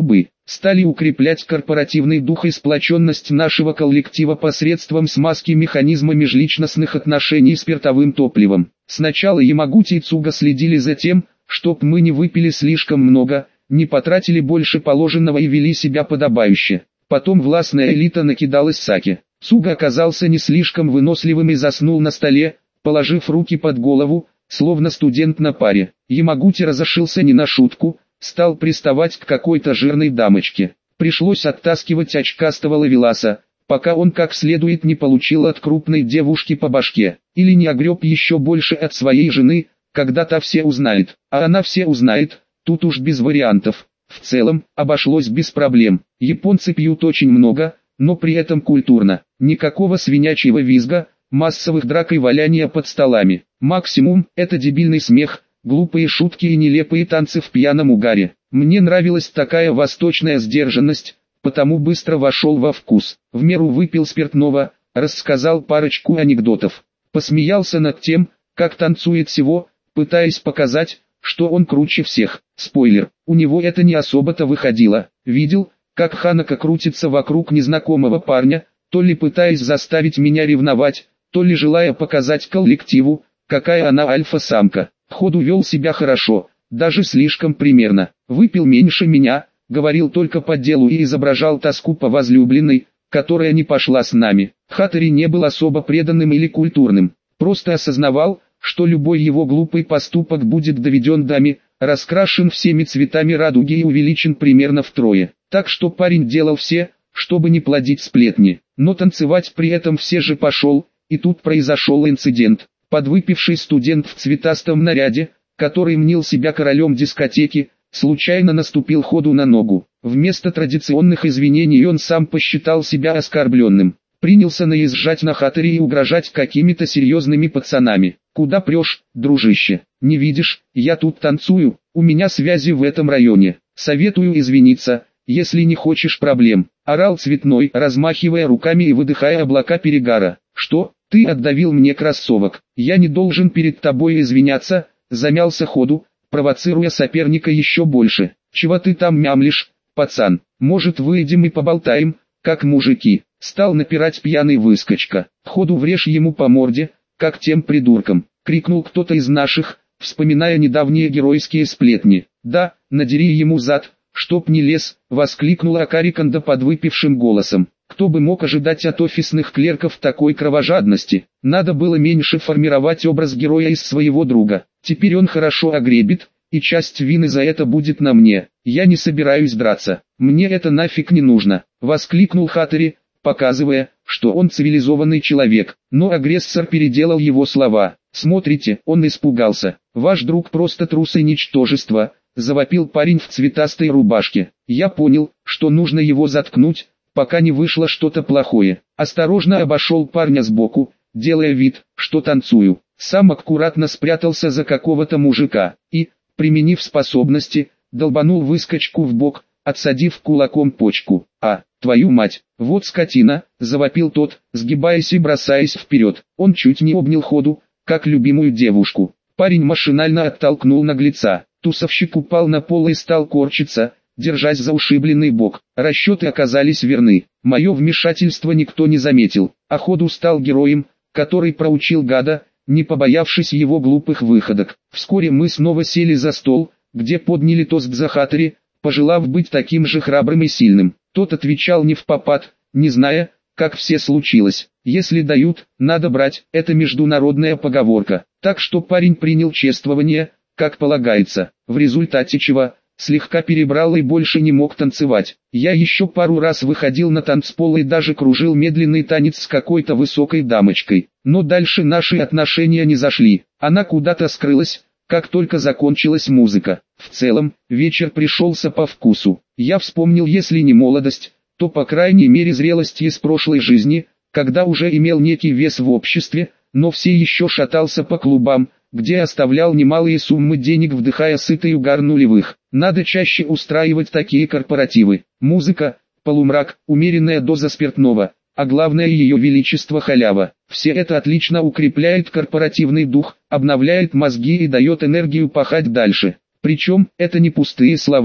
Стали укреплять корпоративный дух и сплоченность нашего коллектива посредством смазки механизма межличностных отношений спиртовым топливом. Сначала Ямагути и Цуга следили за тем, чтоб мы не выпили слишком много, не потратили больше положенного и вели себя подобающе. Потом властная элита накидалась саке. Цуга оказался не слишком выносливым и заснул на столе, положив руки под голову, словно студент на паре. Ямагути разошелся не на шутку, стал приставать к какой-то жирной дамочке. Пришлось оттаскивать очкастого ловеласа, пока он как следует не получил от крупной девушки по башке, или не огреб еще больше от своей жены, когда та все узнает. А она все узнает, тут уж без вариантов. В целом, обошлось без проблем. Японцы пьют очень много, но при этом культурно. Никакого свинячьего визга, массовых драк и валяния под столами. Максимум – это дебильный смех, глупые шутки и нелепые танцы в пьяном угаре. Мне нравилась такая восточная сдержанность, потому быстро вошел во вкус. В меру выпил спиртного, рассказал парочку анекдотов. Посмеялся над тем, как танцует всего, пытаясь показать, что он круче всех. Спойлер, у него это не особо-то выходило. Видел, как Ханако крутится вокруг незнакомого парня, то ли пытаясь заставить меня ревновать, то ли желая показать коллективу, какая она альфа-самка. Ходу вел себя хорошо, даже слишком примерно. Выпил меньше меня, говорил только по делу и изображал тоску по возлюбленной, которая не пошла с нами. Хатори не был особо преданным или культурным, просто осознавал, что любой его глупый поступок будет доведен до ми, раскрашен всеми цветами радуги и увеличен примерно втрое. Так что парень делал все, чтобы не плодить сплетни, но танцевать при этом все же пошел, и тут произошел инцидент. Подвыпивший студент в цветастом наряде, который мнил себя королем дискотеки, случайно наступил Ходу на ногу. Вместо традиционных извинений он сам посчитал себя оскорбленным. Принялся наезжать на Хатори и угрожать какими-то серьезными пацанами. «Куда прешь, дружище? Не видишь, я тут танцую, у меня связи в этом районе. Советую извиниться, если не хочешь проблем», — орал Цветной, размахивая руками и выдыхая облака перегара. «Что? Ты отдавил мне кроссовок. Я не должен перед тобой извиняться», — замялся Ходу, провоцируя соперника еще больше. «Чего ты там мямлишь, пацан? Может, выйдем и поболтаем, как мужики?» Стал напирать пьяный выскочка. «Ходу врежь ему по морде, как тем придуркам», — крикнул кто-то из наших, вспоминая недавние геройские сплетни. «Да, надери ему зад, чтоб не лез», — воскликнула Акариканда подвыпившим голосом. Кто бы мог ожидать от офисных клерков такой кровожадности? Надо было меньше формировать образ героя из своего друга. Теперь он хорошо огребет, и часть вины за это будет на мне. Я не собираюсь драться. Мне это нафиг не нужно, — воскликнул Хатори, показывая, что он цивилизованный человек. Но агрессор переделал его слова. «Смотрите, он испугался. Ваш друг просто трус и ничтожество», — завопил парень в цветастой рубашке. Я понял, что нужно его заткнуть, пока не вышло что-то плохое. Осторожно обошел парня сбоку, делая вид, что танцую. Сам аккуратно спрятался за какого-то мужика и, применив способности, долбанул выскочку в бок, отсадив кулаком почку. «А, твою мать, вот скотина!» — завопил тот, сгибаясь и бросаясь вперед. Он чуть не обнял Ходу, как любимую девушку. Парень машинально оттолкнул наглеца. Тусовщик упал на пол и стал корчиться, держась за ушибленный бок. Расчеты оказались верны. Мое вмешательство никто не заметил. А Ходу стал героем, который проучил гада, не побоявшись его глупых выходок. Вскоре мы снова сели за стол, где подняли тост за Хатори, пожелав быть таким же храбрым и сильным. Тот отвечал не впопад, не зная, как все случилось. Если дают, надо брать, это международная поговорка. Так что парень принял чествование, как полагается, в результате чего слегка перебрал и больше не мог танцевать. Я еще пару раз выходил на танцпол и даже кружил медленный танец с какой-то высокой дамочкой. Но дальше наши отношения не зашли. Она куда-то скрылась, как только закончилась музыка. В целом, вечер пришелся по вкусу. Я вспомнил, если не молодость, то по крайней мере зрелость из прошлой жизни, когда уже имел некий вес в обществе, но все еще шатался по клубам, где оставлял немалые суммы денег, вдыхая сытый угар нулевых. Надо чаще устраивать такие корпоративы. Музыка, полумрак, умеренная доза спиртного, а главное ее величество халява. Все это отлично укрепляет корпоративный дух, обновляет мозги и дает энергию пахать дальше. Причем, это не пустые слова,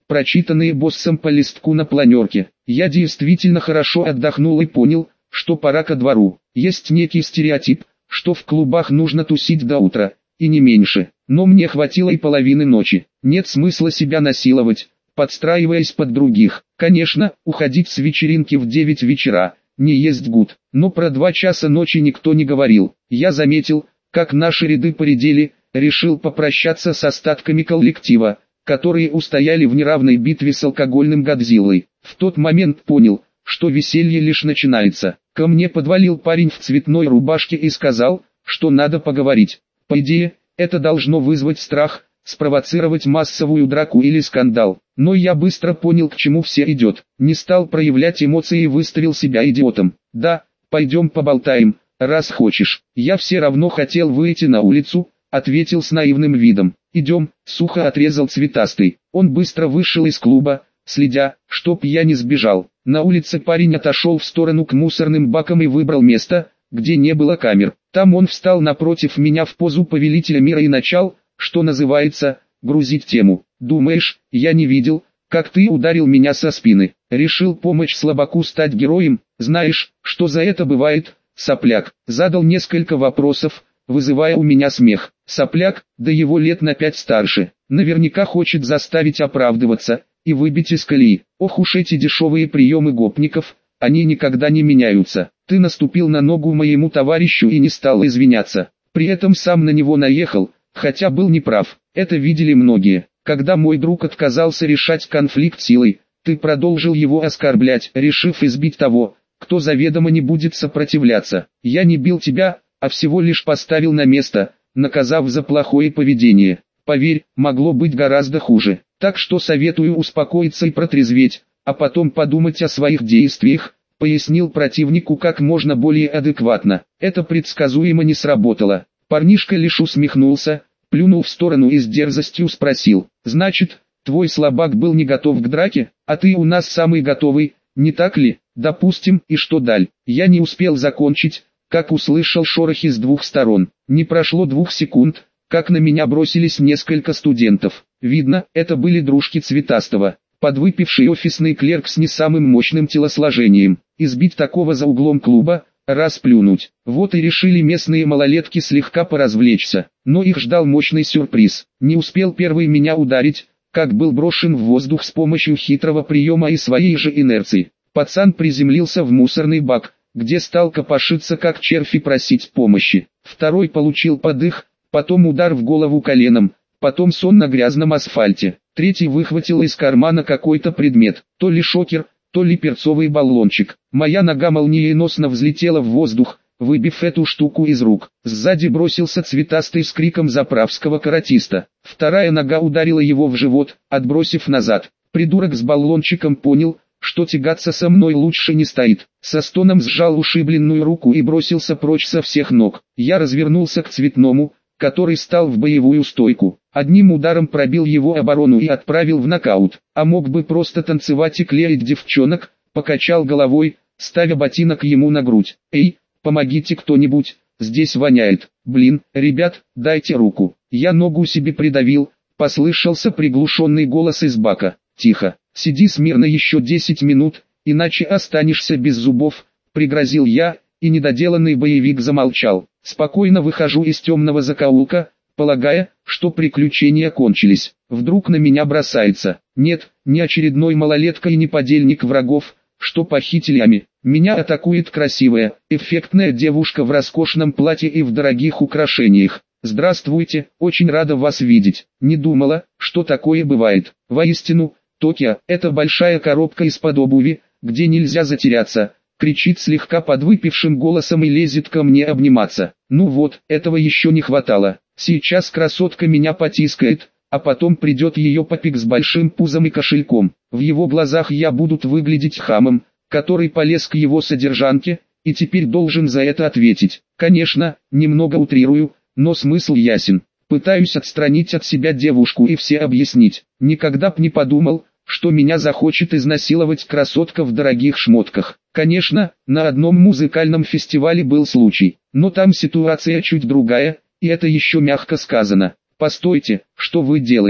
прочитанные боссом по листку на планерке. Я действительно хорошо отдохнул и понял, что пора ко двору. Есть некий стереотип, что в клубах нужно тусить до утра, и не меньше. Но мне хватило и половины ночи. Нет смысла себя насиловать, подстраиваясь под других. Конечно, уходить с вечеринки в девять вечера не есть гуд. Но про два часа ночи никто не говорил. Я заметил, как наши ряды поредели, решил попрощаться с остатками коллектива, которые устояли в неравной битве с алкогольным Годзиллой. В тот момент понял, что веселье лишь начинается. Ко мне подвалил парень в цветной рубашке и сказал, что надо поговорить. По идее, это должно вызвать страх, спровоцировать массовую драку или скандал. Но я быстро понял, к чему все идет. Не стал проявлять эмоции и выставил себя идиотом. Да, пойдем поболтаем, раз хочешь. Я все равно хотел выйти на улицу, ответил с наивным видом. Идем, сухо отрезал Цветастый. Он быстро вышел из клуба, следя, чтоб я не сбежал. На улице парень отошел в сторону к мусорным бакам и выбрал место, где не было камер. Там он встал напротив меня в позу повелителя мира и начал, что называется, грузить тему. Думаешь, я не видел, как ты ударил меня со спины? Решил помочь слабаку стать героем? Знаешь, что за это бывает, сопляк? Задал несколько вопросов, вызывая у меня смех. Сопляк, да его лет на пять старше, наверняка хочет заставить оправдываться и выбить из колеи. Ох уж эти дешевые приемы гопников, они никогда не меняются. Ты наступил на ногу моему товарищу и не стал извиняться. При этом сам на него наехал, хотя был неправ. Это видели многие. Когда мой друг отказался решать конфликт силой, ты продолжил его оскорблять, решив избить того, кто заведомо не будет сопротивляться. Я не бил тебя, а всего лишь поставил на место, наказав за плохое поведение. Поверь, могло быть гораздо хуже. Так что советую успокоиться и протрезветь, а потом подумать о своих действиях, пояснил противнику как можно более адекватно. Это предсказуемо не сработало. Парнишка лишь усмехнулся, плюнул в сторону и с дерзостью спросил: «Значит, твой слабак был не готов к драке, а ты у нас самый готовый, не так ли?» «Допустим, и что даль?» Я не успел закончить, как услышал шорохи с двух сторон. Не прошло двух секунд, как на меня бросились несколько студентов. Видно, это были дружки Цветастого. Подвыпивший офисный клерк с не самым мощным телосложением. Избить такого за углом клуба, расплюнуть. Вот и решили местные малолетки слегка поразвлечься. Но их ждал мощный сюрприз. Не успел первый меня ударить, как был брошен в воздух с помощью хитрого приема и своей же инерции. Пацан приземлился в мусорный бак, где стал копошиться как червь и просить помощи. Второй получил подых, потом удар в голову коленом, потом сон на грязном асфальте. Третий выхватил из кармана какой-то предмет, то ли шокер, то ли перцовый баллончик. Моя нога молниеносно взлетела в воздух, выбив эту штуку из рук. Сзади бросился Цветастый с криком заправского каратиста. Вторая нога ударила его в живот, отбросив назад. Придурок с баллончиком понял, что тягаться со мной лучше не стоит. Со стоном сжал ушибленную руку и бросился прочь со всех ног. Я развернулся к Цветному, который стал в боевую стойку. Одним ударом пробил его оборону и отправил в нокаут. А мог бы просто танцевать и клеить девчонок, покачал головой, ставя ботинок ему на грудь. «Эй, помогите кто-нибудь, здесь воняет. Блин, ребят, дайте руку». Я ногу себе придавил, послышался приглушенный голос из бака. «Тихо, сиди смирно еще десять минут, иначе останешься без зубов», пригрозил я, и недоделанный боевик замолчал. Спокойно выхожу из темного закоулка, полагая, что приключения кончились. Вдруг на меня бросается. Нет, не очередной малолетка и не подельник врагов, что похитили Ами. Меня атакует красивая, эффектная девушка в роскошном платье и в дорогих украшениях. «Здравствуйте, очень рада вас видеть. Не думала, что такое бывает. Воистину, Токио – это большая коробка из-под обуви, где нельзя затеряться», кричит слегка подвыпившим голосом и лезет ко мне обниматься. Ну вот, этого еще не хватало. Сейчас красотка меня потискает, а потом придет ее папик с большим пузом и кошельком. В его глазах я буду выглядеть хамом, который полез к его содержанке, и теперь должен за это ответить. Конечно, немного утрирую, но смысл ясен. Пытаюсь отстранить от себя девушку и все объяснить. Никогда б не подумал, что меня захочет изнасиловать красотка в дорогих шмотках. Конечно, на одном музыкальном фестивале был случай, но там ситуация чуть другая, и это еще мягко сказано. «Постойте, что вы делаете?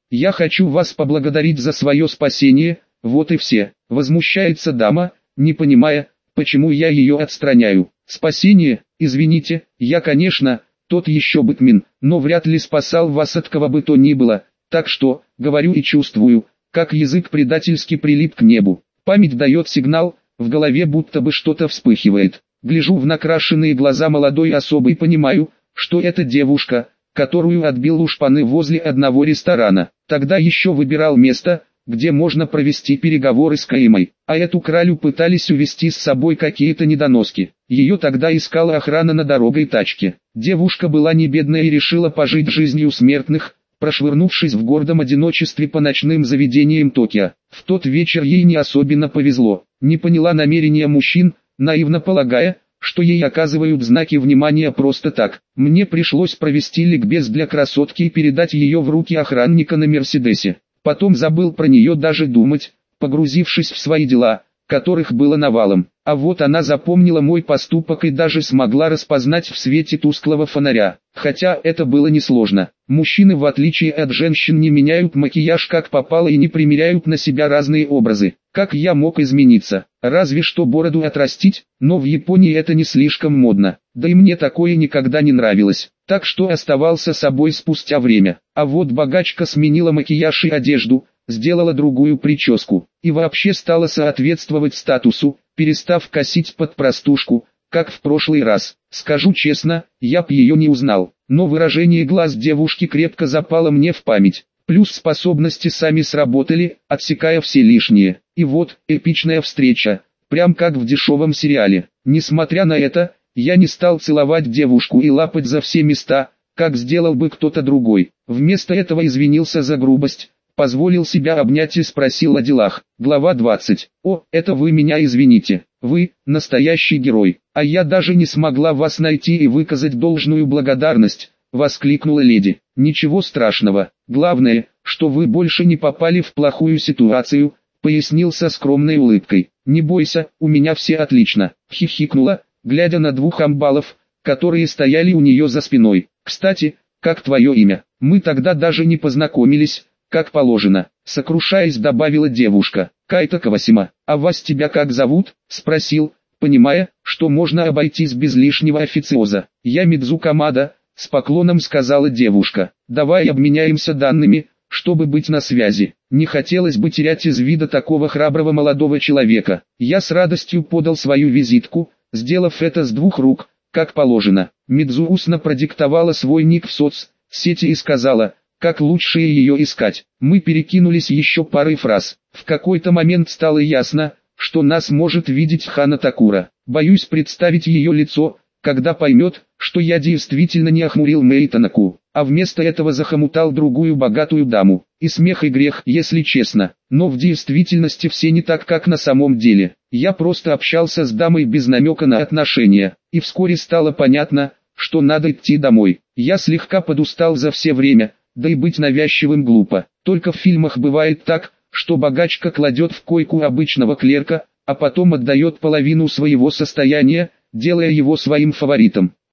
Я хочу вас поблагодарить за свое спасение, вот и все. Возмущается дама, не понимая, почему я ее отстраняю. Спасение, извините, я, конечно, тот еще бытмин, но вряд ли спасал вас от кого бы то ни было, так что, говорю и чувствую, как язык предательски прилип к небу. Память дает сигнал, в голове будто бы что-то вспыхивает. Гляжу в накрашенные глаза молодой особы и понимаю, что это девушка, которую отбил у шпаны возле одного ресторана. Тогда еще выбирал место, где можно провести переговоры с Каимой, а эту кралю пытались увезти с собой какие-то недоноски. Ее тогда искала охрана на дорогой тачке. Девушка была не бедная и решила пожить жизнью смертных, прошвырнувшись в гордом одиночестве по ночным заведениям Токио. В тот вечер ей не особенно повезло, не поняла намерения мужчин, наивно полагая, что ей оказывают знаки внимания просто так. Мне пришлось провести ликбез для красотки и передать ее в руки охранника на Мерседесе. Потом забыл про нее даже думать, погрузившись в свои дела, которых было навалом. А вот она запомнила мой поступок и даже смогла распознать в свете тусклого фонаря. Хотя это было несложно. Мужчины, в отличие от женщин, не меняют макияж как попало и не примеряют на себя разные образы. Как я мог измениться? Разве что бороду отрастить, но в Японии это не слишком модно. Да и мне такое никогда не нравилось. Так что оставался собой спустя время. А вот богачка сменила макияж и одежду, сделала другую прическу, и вообще стала соответствовать статусу, перестав косить под простушку, как в прошлый раз. Скажу честно, я б ее не узнал, но выражение глаз девушки крепко запало мне в память. Плюс способности сами сработали, отсекая все лишнее. И вот, эпичная встреча, прям как в дешевом сериале. Несмотря на это, я не стал целовать девушку и лапать за все места, как сделал бы кто-то другой. Вместо этого извинился за грубость, позволил себя обнять и спросил о делах. Глава двадцать. О, это вы меня извините. Вы – настоящий герой, а я даже не смогла вас найти и выказать должную благодарность, воскликнула леди. Ничего страшного, главное, что вы больше не попали в плохую ситуацию, пояснил со скромной улыбкой. Не бойся, у меня все отлично, хихикнула, глядя на двух амбалов, которые стояли у нее за спиной. Кстати, как твое имя? Мы тогда даже не познакомились, как положено, сокрушаясь, добавила девушка. Кайта Кавасима. А вас тебя как зовут? Спросил, понимая, что можно обойтись без лишнего официоза. Я Мидзу Камада, с поклоном сказала девушка. Давай обменяемся данными, чтобы быть на связи. Не хотелось бы терять из вида такого храброго молодого человека. Я с радостью подал свою визитку, сделав это с двух рук, как положено. Мидзу устно продиктовала свой ник в соцсети и сказала, как лучше ее искать. Мы перекинулись еще парой фраз. В какой-то момент стало ясно, что нас может видеть Хана Такура. Боюсь представить ее лицо, когда поймет, что я действительно не охмурил Мэйтанаку, а вместо этого захомутал другую богатую даму. И смех и грех, если честно. Но в действительности все не так, как на самом деле. Я просто общался с дамой без намека на отношения, и вскоре стало понятно, что надо идти домой. Я слегка подустал за все время, да и быть навязчивым глупо. Только в фильмах бывает так, что богачка кладет в койку обычного клерка, а потом отдает половину своего состояния, делая его своим фаворитом.